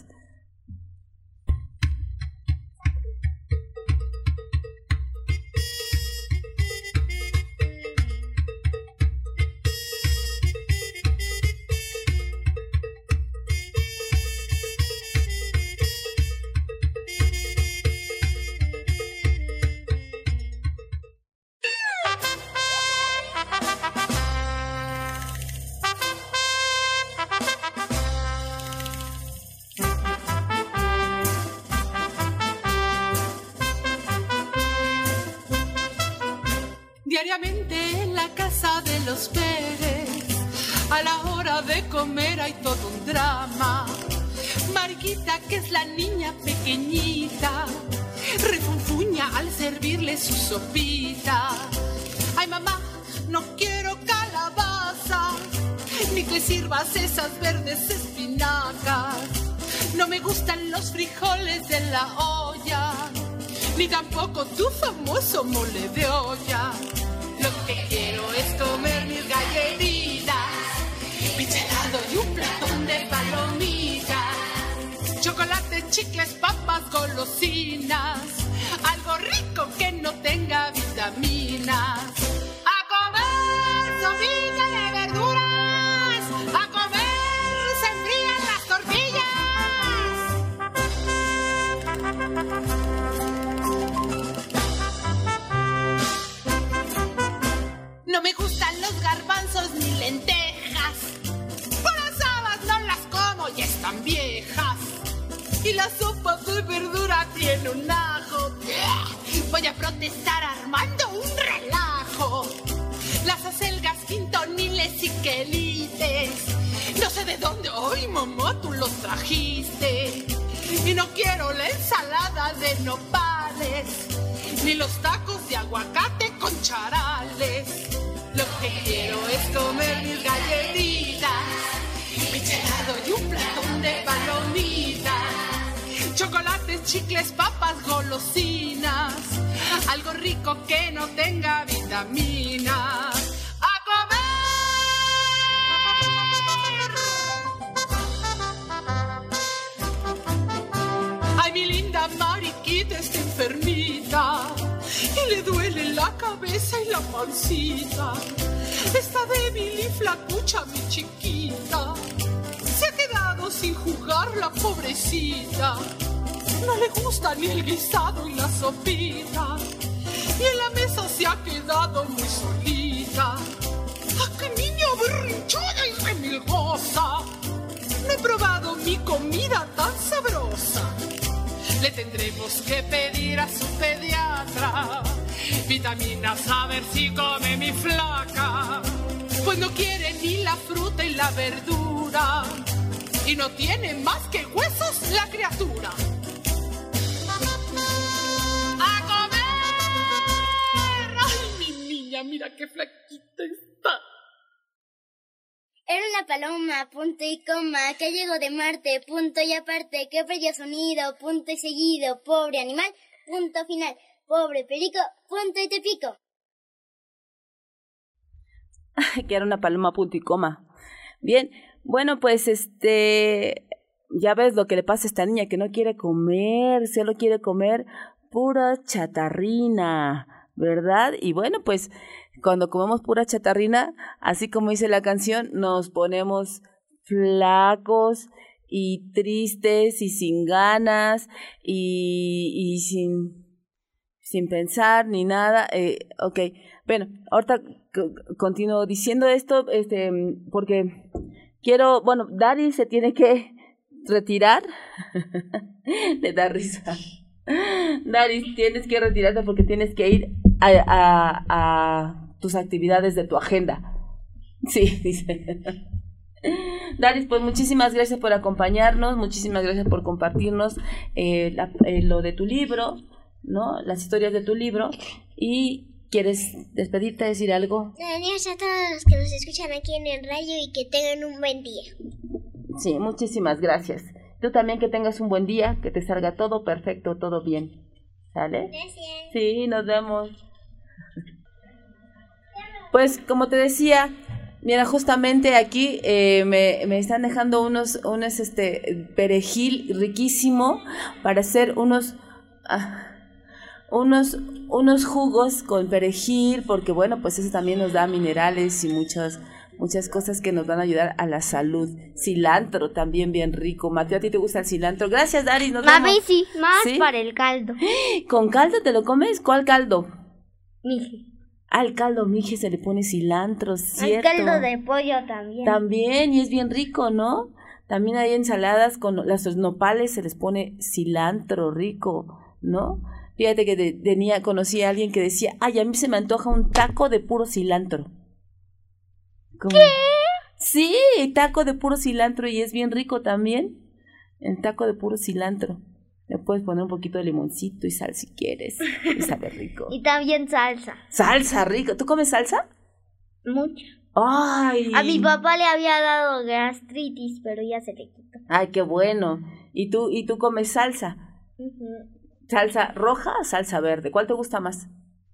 Diariamente en la casa de los Pérez, a la hora de comer hay todo un drama. Mariquita, que es la niña pequeñita, refunfuña al servirle su sopita. Ay, mamá, no quiero calabaza, ni que sirvas esas verdes espinacas. No me gustan los frijoles de la olla, ni tampoco tu famoso mole de olla. Lo que quiero es comer mis galletitas, michelado y un platón de palomitas, chocolate, chicles, papas, golosinas, algo rico que no tenga vitaminas. A comer sopita de verduras, a comer se enfrían las tortillas. No me gustan los garbanzos ni lentejas, por las habas no las como, ya están viejas. Y la sopa de verdura tiene un ajo, voy a protestar armando un relajo. Las acelgas, quintoniles y quelites, no sé de dónde hoy, mamá, tú los trajiste. Y no quiero la ensalada de nopales, ni los tacos de aguacate con charales. Lo que quiero es comer mis galletitas, michelado y un platón de palomitas, chocolates, chicles, papas, golosinas, algo rico que no tenga vitaminas. ¡A comer! Ay, mi linda mariquita está enfermita y le duele la cabeza y la pancita. Está débil y flacucha mi chiquita, se ha quedado sin jugar la pobrecita. No le gusta ni el guisado y la sopita, y en la mesa se ha quedado muy solita. ¡Ah, qué niña berrinchuda y remilgosa! No he probado mi comida tan sabrosa. Le tendremos que pedir a su pediatra vitaminas a ver si come mi flaca, pues no quiere ni la fruta y la verdura, y no tiene más que huesos la criatura. ¡A comer! ¡Ay, mi niña, mira qué flaquita está!
Era una paloma, punto y coma, que llegó de Marte, punto y aparte, que perdió su nido, punto y seguido, pobre animal, punto final, pobre perico, punto y te pico.
Que era una paloma, punto y coma. Bien, bueno, pues ya ves lo que le pasa a esta niña, que no quiere comer, solo quiere comer pura chatarrina, ¿verdad? Y bueno, pues cuando comemos pura chatarrina, así como dice la canción, nos ponemos flacos y tristes y sin ganas y sin pensar ni nada. Ok, bueno, ahorita continúo diciendo esto porque quiero, bueno, Dari se tiene que retirar. Le da risa. Dari, tienes que retirarte porque tienes que ir a tus actividades de tu agenda. Sí, dice. Daris, pues muchísimas gracias por acompañarnos, muchísimas gracias por compartirnos lo de tu libro, ¿no? Las historias de tu libro, y ¿Quieres despedirte, decir algo?
Adiós a todos los que nos escuchan aquí en el radio y que tengan un buen día.
Sí, muchísimas gracias. Tú también que tengas un buen día, que te salga todo perfecto, todo bien. ¿Sale?
Gracias.
Sí, nos vemos. Pues como te decía, mira, justamente aquí me están dejando unos perejil riquísimo para hacer unos jugos con perejil, porque bueno, pues eso también nos da minerales y muchas cosas que nos van a ayudar a la salud. Cilantro también bien rico. Mateo, ¿a ti te gusta el cilantro? Gracias, Daris, nos vemos.
Mami, sí, más
¿Sí?
para el caldo.
¿Con caldo te lo comes? ¿Cuál caldo?
Mije.
Al caldo mije se le pone cilantro, ¿cierto?
Al caldo de pollo también.
También, y es bien rico, ¿no? También hay ensaladas con los nopales, se les pone cilantro rico, ¿no? Fíjate que conocí a alguien que decía, ay, a mí se me antoja un taco de puro cilantro. ¿Cómo?
¿Qué?
Sí, taco de puro cilantro y es bien rico también. El taco de puro cilantro. Le puedes poner un poquito de limoncito y sal si quieres. Y sabe rico.
Y también salsa.
Salsa, rico. ¿Tú comes salsa?
Mucha.
Ay.
A mi papá le había dado gastritis, pero ya se le quitó.
Ay, qué bueno. ¿Y tú comes salsa? ¿Salsa roja o salsa verde? ¿Cuál te gusta más?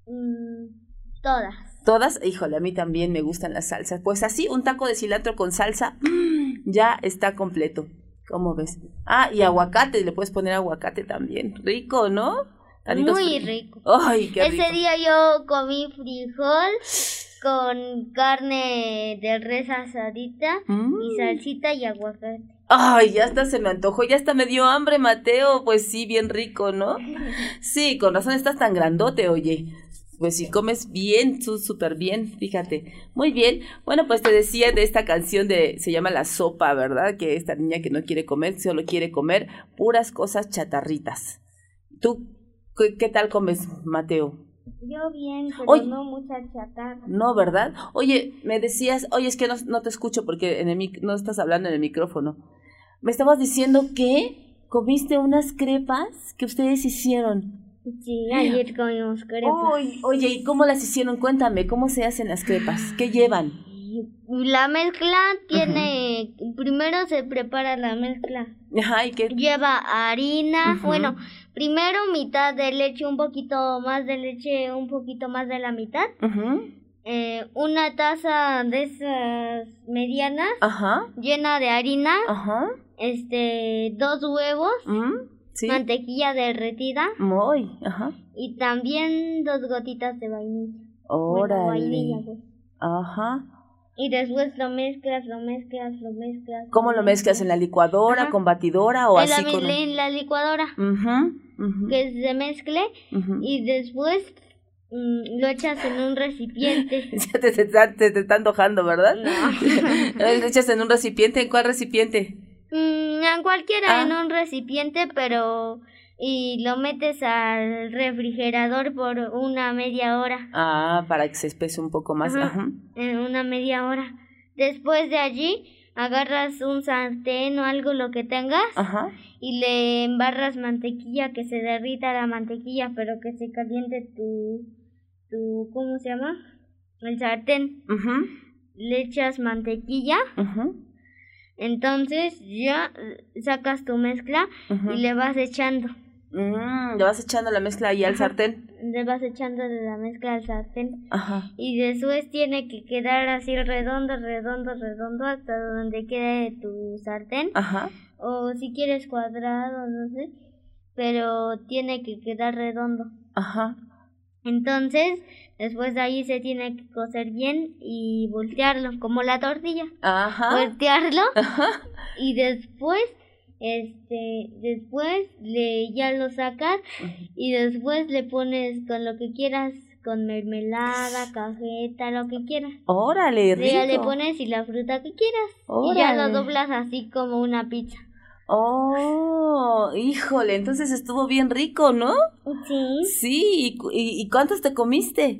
Todas.
¿Todas? Híjole, a mí también me gustan las salsas. Pues así, un taco de cilantro con salsa, ya está completo. ¿Cómo ves? Ah, y aguacate, le puedes poner aguacate también. Rico, ¿no?
Muy rico.
Ay, qué rico.
Ese día yo comí frijol con carne de res asadita y salsita y aguacate.
Ay, ya hasta se me antojó, ya hasta me dio hambre, Mateo. Pues sí, bien rico, ¿no? Sí, con razón estás tan grandote, oye. Pues si comes bien, súper bien, fíjate. Muy bien. Bueno, pues te decía de esta canción se llama La Sopa, ¿verdad? Que esta niña que no quiere comer, solo quiere comer puras cosas chatarritas. ¿Tú qué tal comes, Mateo?
Yo bien, pero
Oye,
no mucha chatarra.
No, ¿verdad? Oye, me decías, oye, es que no te escucho porque no estás hablando en el micrófono. Me estabas diciendo que comiste unas crepas que ustedes hicieron.
Sí, ayer comimos crepas.
Oye, ¿y cómo las hicieron? Cuéntame, ¿cómo se hacen las crepas? ¿Qué llevan?
La mezcla tiene... Primero se prepara la mezcla.
Ajá, ¿y qué?
Lleva harina, bueno, primero mitad de leche, un poquito más de leche, un poquito más de la mitad. Una taza de esas medianas, llena de harina, 2 huevos, ¿sí? Mantequilla derretida, y también 2 gotitas de vainilla.
Órale.
Bueno, vainilla, pues.
Ajá.
Y después lo mezclas.
¿Cómo lo mezclas? ¿En la licuadora, con batidora o así?
En la licuadora, que se mezcle, y después lo echas en un recipiente.
Ya te está antojando, ¿verdad? No. Lo echas en un recipiente. ¿En cuál recipiente?
En cualquiera, en un recipiente, pero... Y lo metes al refrigerador por una media hora.
Ah, para que se espese un poco más.
En una media hora. Después de allí, agarras un sartén o algo, lo que tengas, y le embarras mantequilla, que se derrita la mantequilla, pero que se caliente tu ¿cómo se llama? El sartén. Le echas mantequilla. Entonces ya sacas tu mezcla y le vas echando.
Le vas echando la mezcla ahí al sartén.
Le vas echando la mezcla al sartén. Y después tiene que quedar así redondo hasta donde quede tu sartén. O si quieres cuadrado, no sé. Pero tiene que quedar redondo. Entonces, después de ahí se tiene que cocer bien y voltearlo, como la tortilla. Voltearlo. Y después, ya lo sacas y después le pones con lo que quieras, con mermelada, cajeta, lo que quieras.
¡Órale, rico!
Ya le pones y la fruta que quieras. ¡Órale! Y ya lo doblas así como una pizza.
¡Oh! ¡Híjole! Entonces estuvo bien rico, ¿no?
Sí.
Sí, ¿y cuántos te comiste?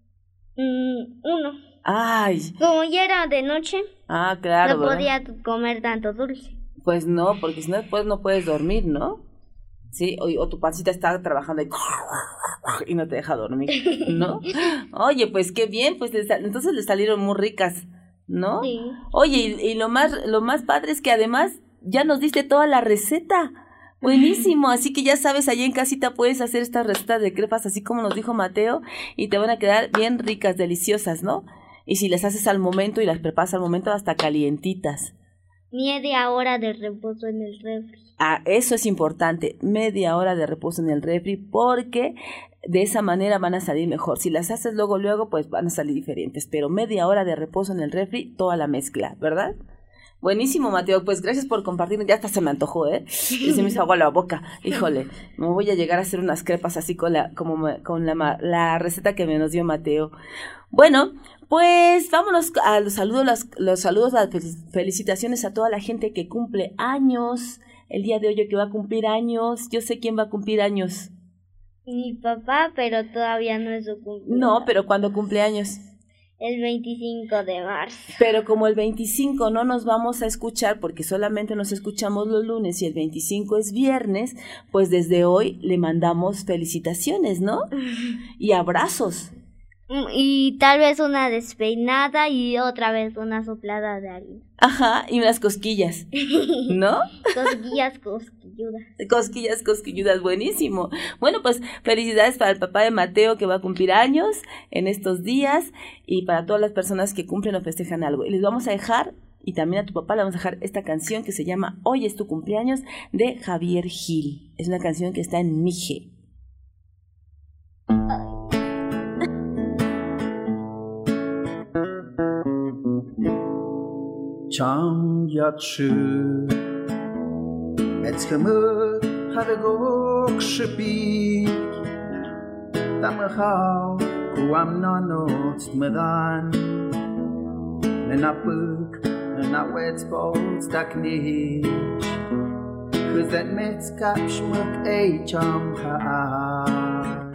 1.
¡Ay!
Como ya era de noche,
claro,
no podía comer tanto dulce.
Pues no, porque si no después no puedes dormir, ¿no? Sí, o tu pancita está trabajando y no te deja dormir, ¿no? Oye, pues qué bien, pues entonces le salieron muy ricas, ¿no?
Sí.
Oye, y lo más padre es que además ya nos diste toda la receta. Buenísimo, así que ya sabes, allá en casita puedes hacer estas recetas de crepas así como nos dijo Mateo y te van a quedar bien ricas, deliciosas, ¿no? Y si las haces al momento y las preparas al momento, hasta calientitas.
Media hora de reposo en el refri.
Ah, eso es importante, media hora de reposo en el refri, porque de esa manera van a salir mejor. Si las haces luego, pues van a salir diferentes, pero media hora de reposo en el refri, toda la mezcla, ¿verdad? Buenísimo, Mateo, pues gracias por compartir, ya hasta se me antojó, y se me hizo agua la boca. Híjole, me voy a llegar a hacer unas crepas así con la receta que nos dio Mateo. Bueno, pues vámonos a los saludos, las felicitaciones a toda la gente que cumple años. El día de hoy que va a cumplir años, yo sé quién va a cumplir años.
Mi papá, pero todavía no es su cumpleaños.
No, pero ¿cuándo cumple años?
El 25 de marzo.
Pero como el 25 no nos vamos a escuchar porque solamente nos escuchamos los lunes y el 25 es viernes, pues desde hoy le mandamos felicitaciones, ¿no? Y abrazos.
Y tal vez una despeinada y otra vez una soplada de harina.
Ajá, y unas cosquillas, ¿no?
Cosquillas
cosquilludas, buenísimo. Bueno, pues felicidades para el papá de Mateo que va a cumplir años en estos días y para todas las personas que cumplen o festejan algo. Y les vamos a dejar, y también a tu papá le vamos a dejar esta canción que se llama Hoy es tu cumpleaños de Javier Gil. Es una canción que está en Mije.
Chang yatşı Etskımı haragok şıpik Tamıhav kuam nanot mıdan Nenapık nenawetspots takniş Kızet metskapşmık ey cham haat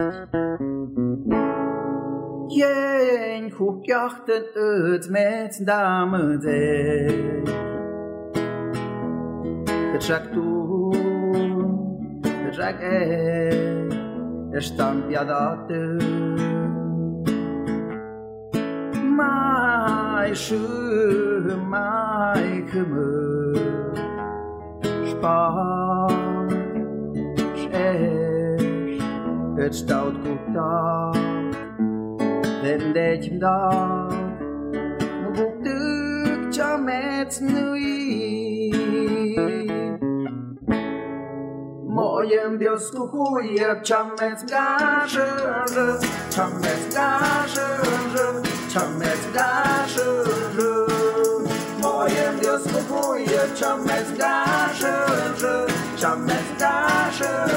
Jen hoekjachten uit met dame de. Het toen, het stamp ja dat Mai schu, mai keme, spaar, schesch, het stout goed daar. Den dejem dag, no buktuk chamets nui. Mojem biosku chuje chamets gaże, chamets gaże, chamets gaże. Mojem biosku chuje chamets gaże, chamets gaże.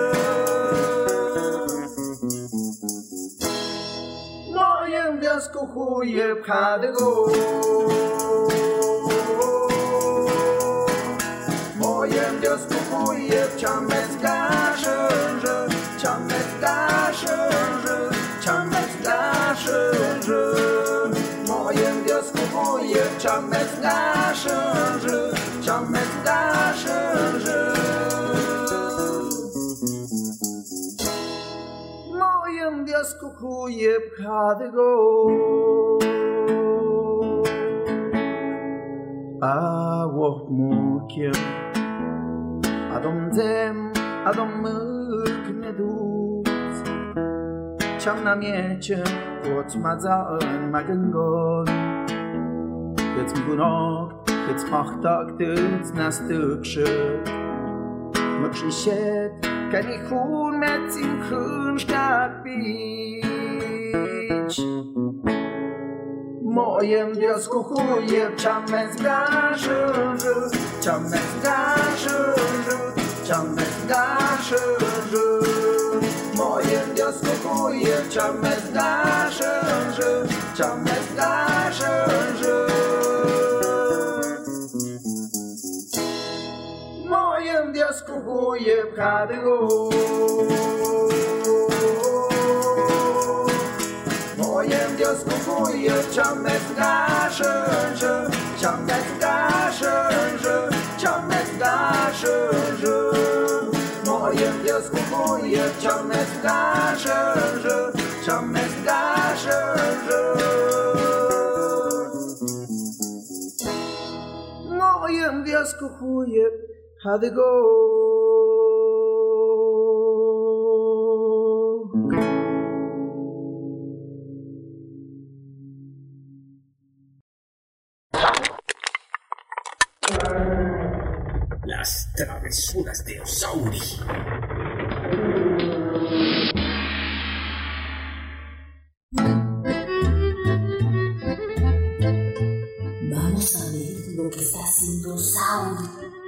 Mojem wiosku chuje pchadego Mojem wiosku chuje chamec gaże, chamec gaże, chamec gaże. Mojem wiosku chuje chamec gaże, chamec gaże. Mojem wiosku chuje pchadego A woch mukiem Adom zem, adom myk ne duc Cham na miecie, kot mazan magengon Jetzt mgunok, jetzt machtag, jetzt na stückschöp Mokshi shet, kan ich hun met in Kronstadt Beach Mojem wiosku chuje chamec gaże, chamec gaże, chamec gaże. Mojem wiosku chuje chamec gaże, chamec gaże. Mojem wiosku chuje pchadego Mojem wiosku chuje chamec gaże, chamec gaże, chamec gaże. Mojem kuye chames gashe chames gashe moyem dias kuye hadigo
Las travesuras de Osauri.
Vamos a ver lo que está haciendo Osauri.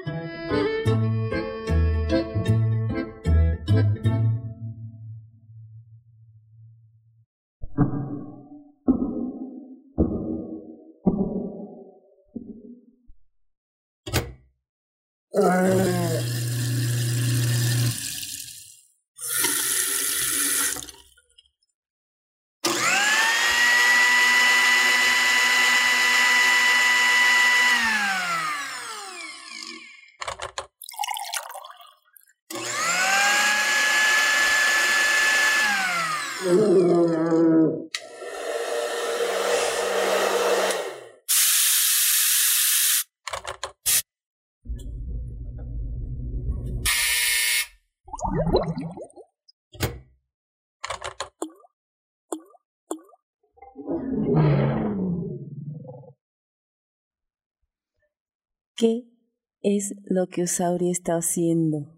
¿Qué es lo que Osauri está haciendo?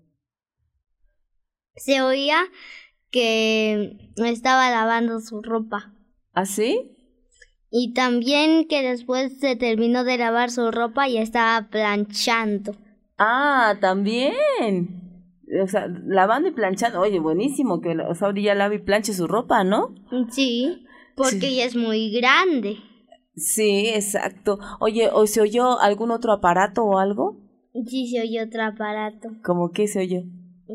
Se oía que estaba lavando su ropa.
¿Ah, sí?
Y también que después se terminó de lavar su ropa y estaba planchando.
Ah, también. O sea, lavando y planchando. Oye, buenísimo que Osauri ya lave y planche su ropa, ¿no?
Sí, porque
Sí.
ella es muy grande.
Sí, exacto. Oye, ¿o se oyó algún otro aparato o algo?
Sí, se oyó otro aparato.
¿Cómo qué se oyó?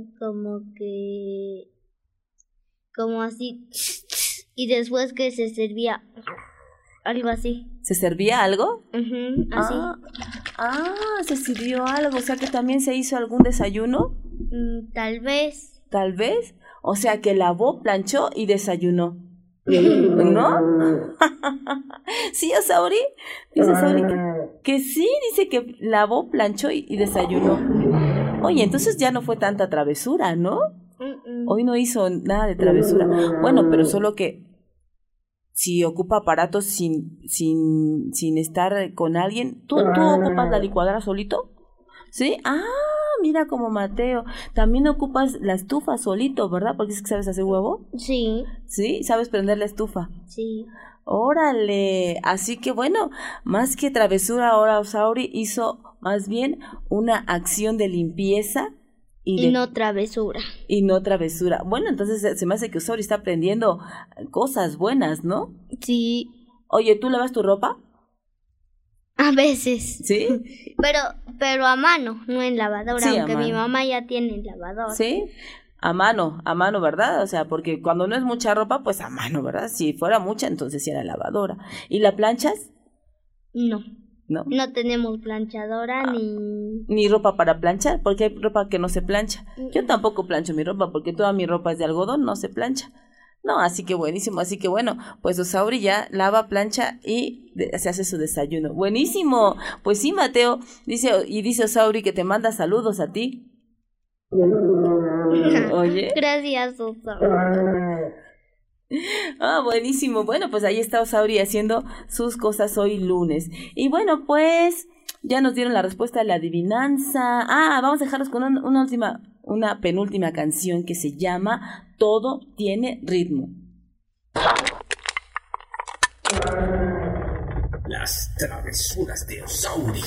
Como así. Y después que se servía algo así.
¿Se servía algo?
Ujú, así.
Se sirvió algo. O sea que también se hizo algún desayuno.
Tal vez.
Tal vez. O sea que lavó, planchó y desayunó. ¿No? ¿Sí, Osauri? Dice Osauri que sí, dice que lavó, planchó y desayunó. Oye, entonces ya no fue tanta travesura, ¿no? Hoy no hizo nada de travesura. Bueno, pero solo que si ocupa aparatos sin estar con alguien. ¿Tú ocupas la licuadora solito? ¿Sí? Ah, mira como Mateo. También ocupas la estufa solito, ¿verdad? Porque es que sabes hacer huevo.
Sí.
¿Sí? ¿Sabes prender la estufa?
Sí.
Órale. Así que bueno, más que travesura, ahora Osauri hizo más bien una acción de limpieza.
No travesura.
Y no travesura. Bueno, entonces se me hace que Osauri está aprendiendo cosas buenas, ¿no?
Sí.
Oye, ¿tú lavas tu ropa?
A veces.
¿Sí?
Pero a mano, no en lavadora,
Sí,
aunque
a
mi
mano.
mamá ya tiene lavadora.
¿Sí? A mano, ¿verdad? O sea, porque cuando no es mucha ropa, pues a mano, ¿verdad? Si fuera mucha, entonces sí era lavadora. ¿Y la planchas?
No.
No.
No tenemos planchadora
Ni ropa para planchar, porque hay ropa que no se plancha. Yo tampoco plancho mi ropa, porque toda mi ropa es de algodón, no se plancha. No, así que buenísimo, así que bueno, pues Osauri ya lava, plancha y se hace su desayuno. Buenísimo, pues sí, Mateo, dice Osauri que te manda saludos a ti. Oye.
Gracias, Osauri.
Ah, buenísimo. Bueno, pues ahí está Osauri haciendo sus cosas hoy lunes. Y bueno, pues ya nos dieron la respuesta de la adivinanza. Vamos a dejarlos con una penúltima canción que se llama Todo tiene ritmo.
Las travesuras de Osauri.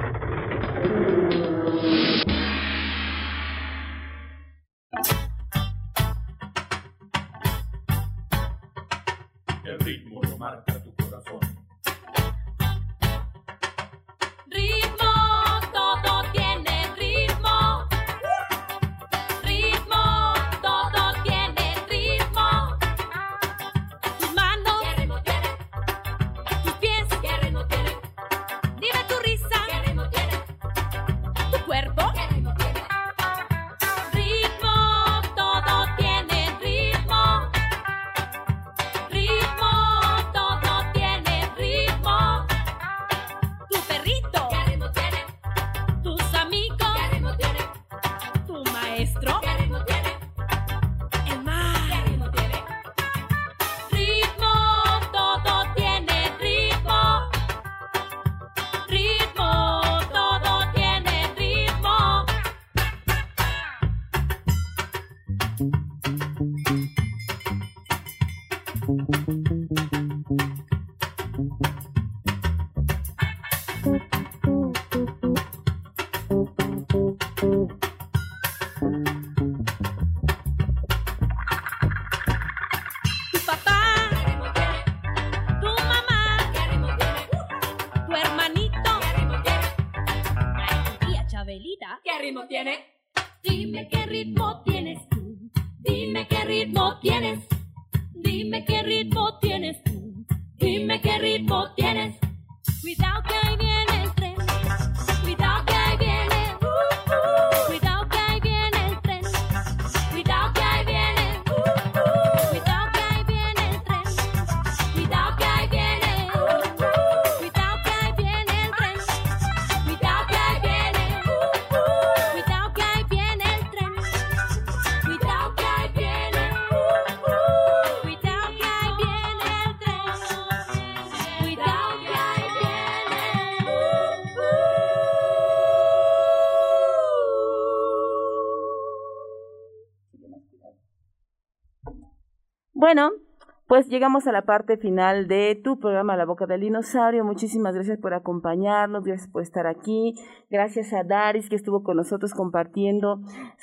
El ritmo lo marca tu corazón.
Ritmo, todo tiene ritmo. Ritmo, todo tiene ritmo. Tus manos, ¿qué ritmo tiene? Tus pies, ¿qué ritmo tiene? Dime tu risa, ¿qué ritmo tiene? ¿Qué ritmo tiene? Dime qué ritmo tienes tú. Dime qué ritmo tienes. Dime qué ritmo tienes tú. Dime qué ritmo tienes. Cuidado que ahí viene el tren. Cuidado que ahí viene. Cuidado que ahí viene el tren. Cuidado que ahí viene. Cuidado que ahí viene el tren. Cuidado que ahí viene. Cuidado que ahí viene el tren. Cuidado que ahí viene. Cuidado que ahí viene el tren. Cuidado que ahí viene. Cuidado que ahí viene el tren. Cuidado que ahí
Bueno, pues llegamos a la parte final de tu programa La Boca del Dinosaurio. Muchísimas gracias por acompañarnos, gracias por estar aquí. Gracias a Daris que estuvo con nosotros compartiendo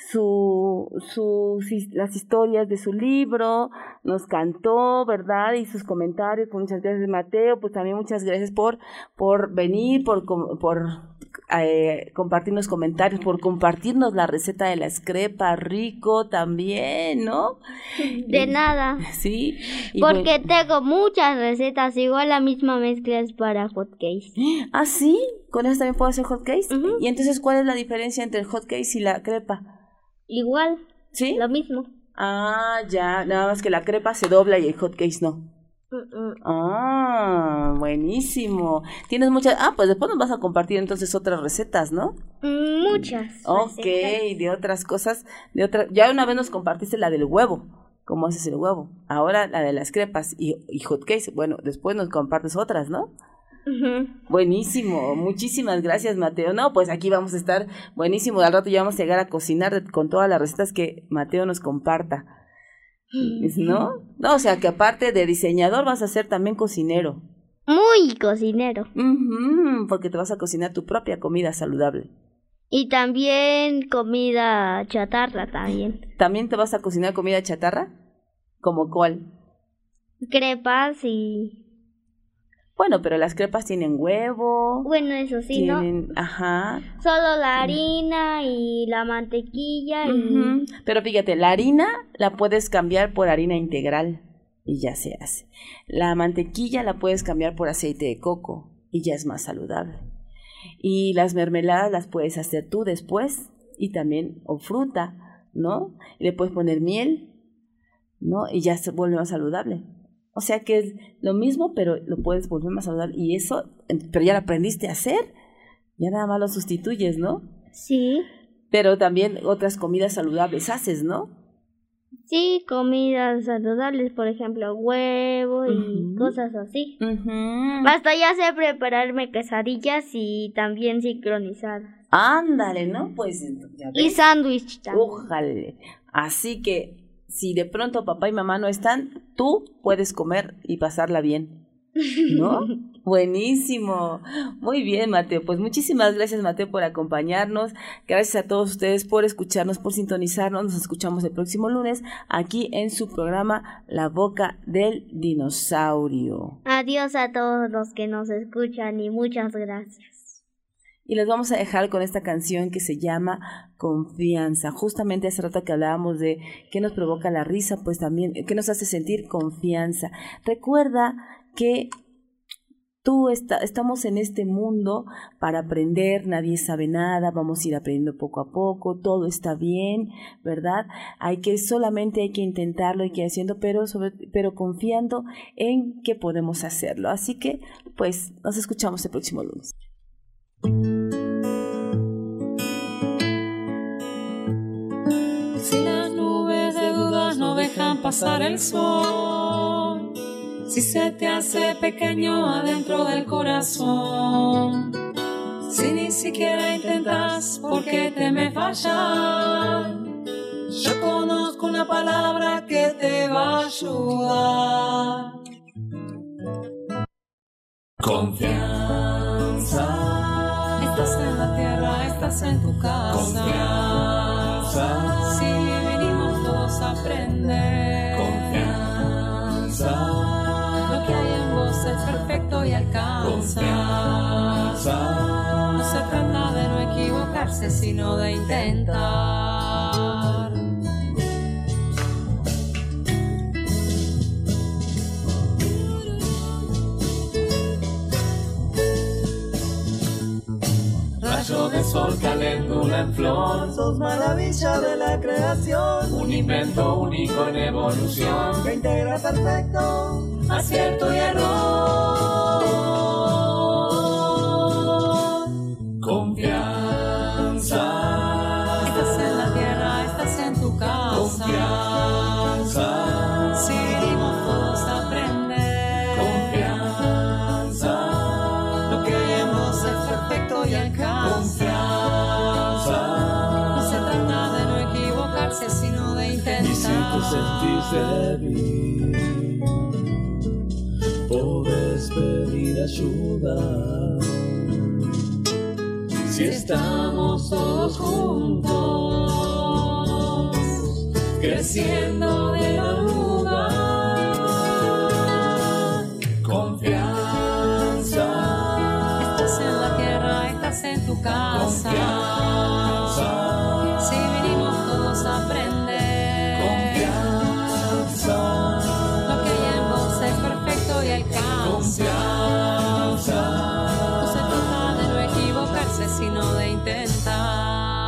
las historias de su libro. Nos cantó, ¿verdad? Y sus comentarios. Pues muchas gracias, Mateo. Pues también muchas gracias por venir, por compartirnos comentarios, por compartirnos la receta de la excrepa, rico también, ¿no?
De nada.
Sí.
Porque tengo muchas recetas, igual la misma mezcla es para hotcakes.
¿Ah, sí? ¿Con eso también puedo hacer hotcakes? Y entonces, ¿cuál es la diferencia entre el hotcakes y la crepa?
Igual.
¿Sí?
Lo mismo.
Ah, ya, nada más que la crepa se dobla y el hotcakes no. Ah, buenísimo. Tienes muchas. Ah, pues después nos vas a compartir entonces otras recetas, ¿no?
Muchas.
Ok, de otras cosas, ya una vez nos compartiste la del huevo, cómo haces el huevo. Ahora la de las crepas y hotcakes. Bueno, después nos compartes otras, ¿no? Buenísimo, muchísimas gracias, Mateo. No, pues aquí vamos a estar buenísimo. Al rato ya vamos a llegar a cocinar con todas las recetas que Mateo nos comparta. ¿No? No, o sea que aparte de diseñador vas a ser también cocinero.
Muy cocinero.
Porque te vas a cocinar tu propia comida saludable.
Y también comida chatarra también.
¿También te vas a cocinar comida chatarra? ¿Como cuál?
Crepas y...
Bueno, pero las crepas tienen huevo.
Bueno, eso sí,
tienen,
¿no?
Ajá.
Solo la harina y la mantequilla y...
Pero fíjate, la harina la puedes cambiar por harina integral y ya se hace. La mantequilla la puedes cambiar por aceite de coco y ya es más saludable. Y las mermeladas las puedes hacer tú después y también, o fruta, ¿no? Y le puedes poner miel, ¿no? Y ya se vuelve más saludable. O sea que es lo mismo, pero lo puedes volver más saludable. Y eso, pero ya lo aprendiste a hacer. Ya nada más lo sustituyes, ¿no?
Sí.
Pero también otras comidas saludables haces, ¿no?
Sí, comidas saludables, por ejemplo, huevo y cosas así. Hasta ya sé prepararme quesadillas y también sincronizadas.
Ándale, ¿no? Pues ya ves.
Y sándwich también.
Ojalá. Así que si de pronto papá y mamá no están, tú puedes comer y pasarla bien, ¿no? Buenísimo. Muy bien, Mateo. Pues muchísimas gracias, Mateo, por acompañarnos. Gracias a todos ustedes por escucharnos, por sintonizarnos. Nos escuchamos el próximo lunes aquí en su programa La Boca del Dinosaurio.
Adiós a todos los que nos escuchan y muchas gracias.
Y les vamos a dejar con esta canción que se llama Confianza. Justamente hace rato que hablábamos de qué nos provoca la risa, pues también qué nos hace sentir confianza. Recuerda que estamos en este mundo para aprender, nadie sabe nada, vamos a ir aprendiendo poco a poco, todo está bien, ¿verdad? Solamente hay que intentarlo, hay que ir haciendo, pero confiando en que podemos hacerlo. Así que, pues, nos escuchamos el próximo lunes.
Si las nubes de dudas no dejan pasar el sol, si se te hace pequeño adentro del corazón, si ni siquiera intentas porque temes fallar, yo conozco una palabra que te va a ayudar. Confianza.
estás en tu casa.
Confianza.
Si venimos todos a aprender.
Confianza.
Lo que hay en vos es perfecto y alcanza.
Confianza.
No se trata de no equivocarse, sino de intentar.
Rayo de sol, caléndula en flor,
sos maravilla de la creación,
un invento único en evolución,
que integra perfecto
acierto y error. Confianza.
Estás en la tierra, estás en tu casa.
Confianza.
Si venimos todos a aprender.
Confianza.
Lo que vemos es perfecto y alcanza. No se trata de no equivocarse, sino de intentar.
Y si te sentís débil, podés pedir ayuda. Si estamos todos juntos, creciendo de la duda. Confianza.
Estás en la tierra, estás en tu casa.
Confianza.
Si venimos todos a aprender.
Confianza.
Lo que hay en vos es perfecto y alcanza.
Confianza.
No se trata de no equivocarse, sino de intentar.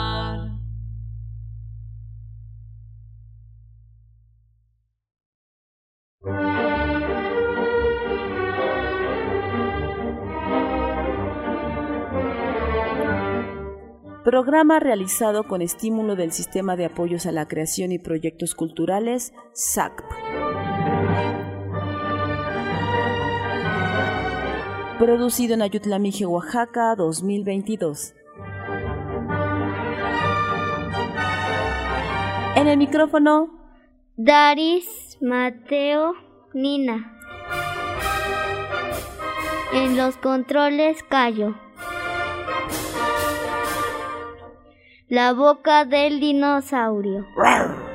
Programa realizado con estímulo del Sistema de Apoyos a la Creación y Proyectos Culturales, SACP. Producido en Ayutla Mije, Oaxaca, 2022. En el micrófono,
Daris, Mateo, Nina. En los controles, Cayo. La boca del dinosaurio.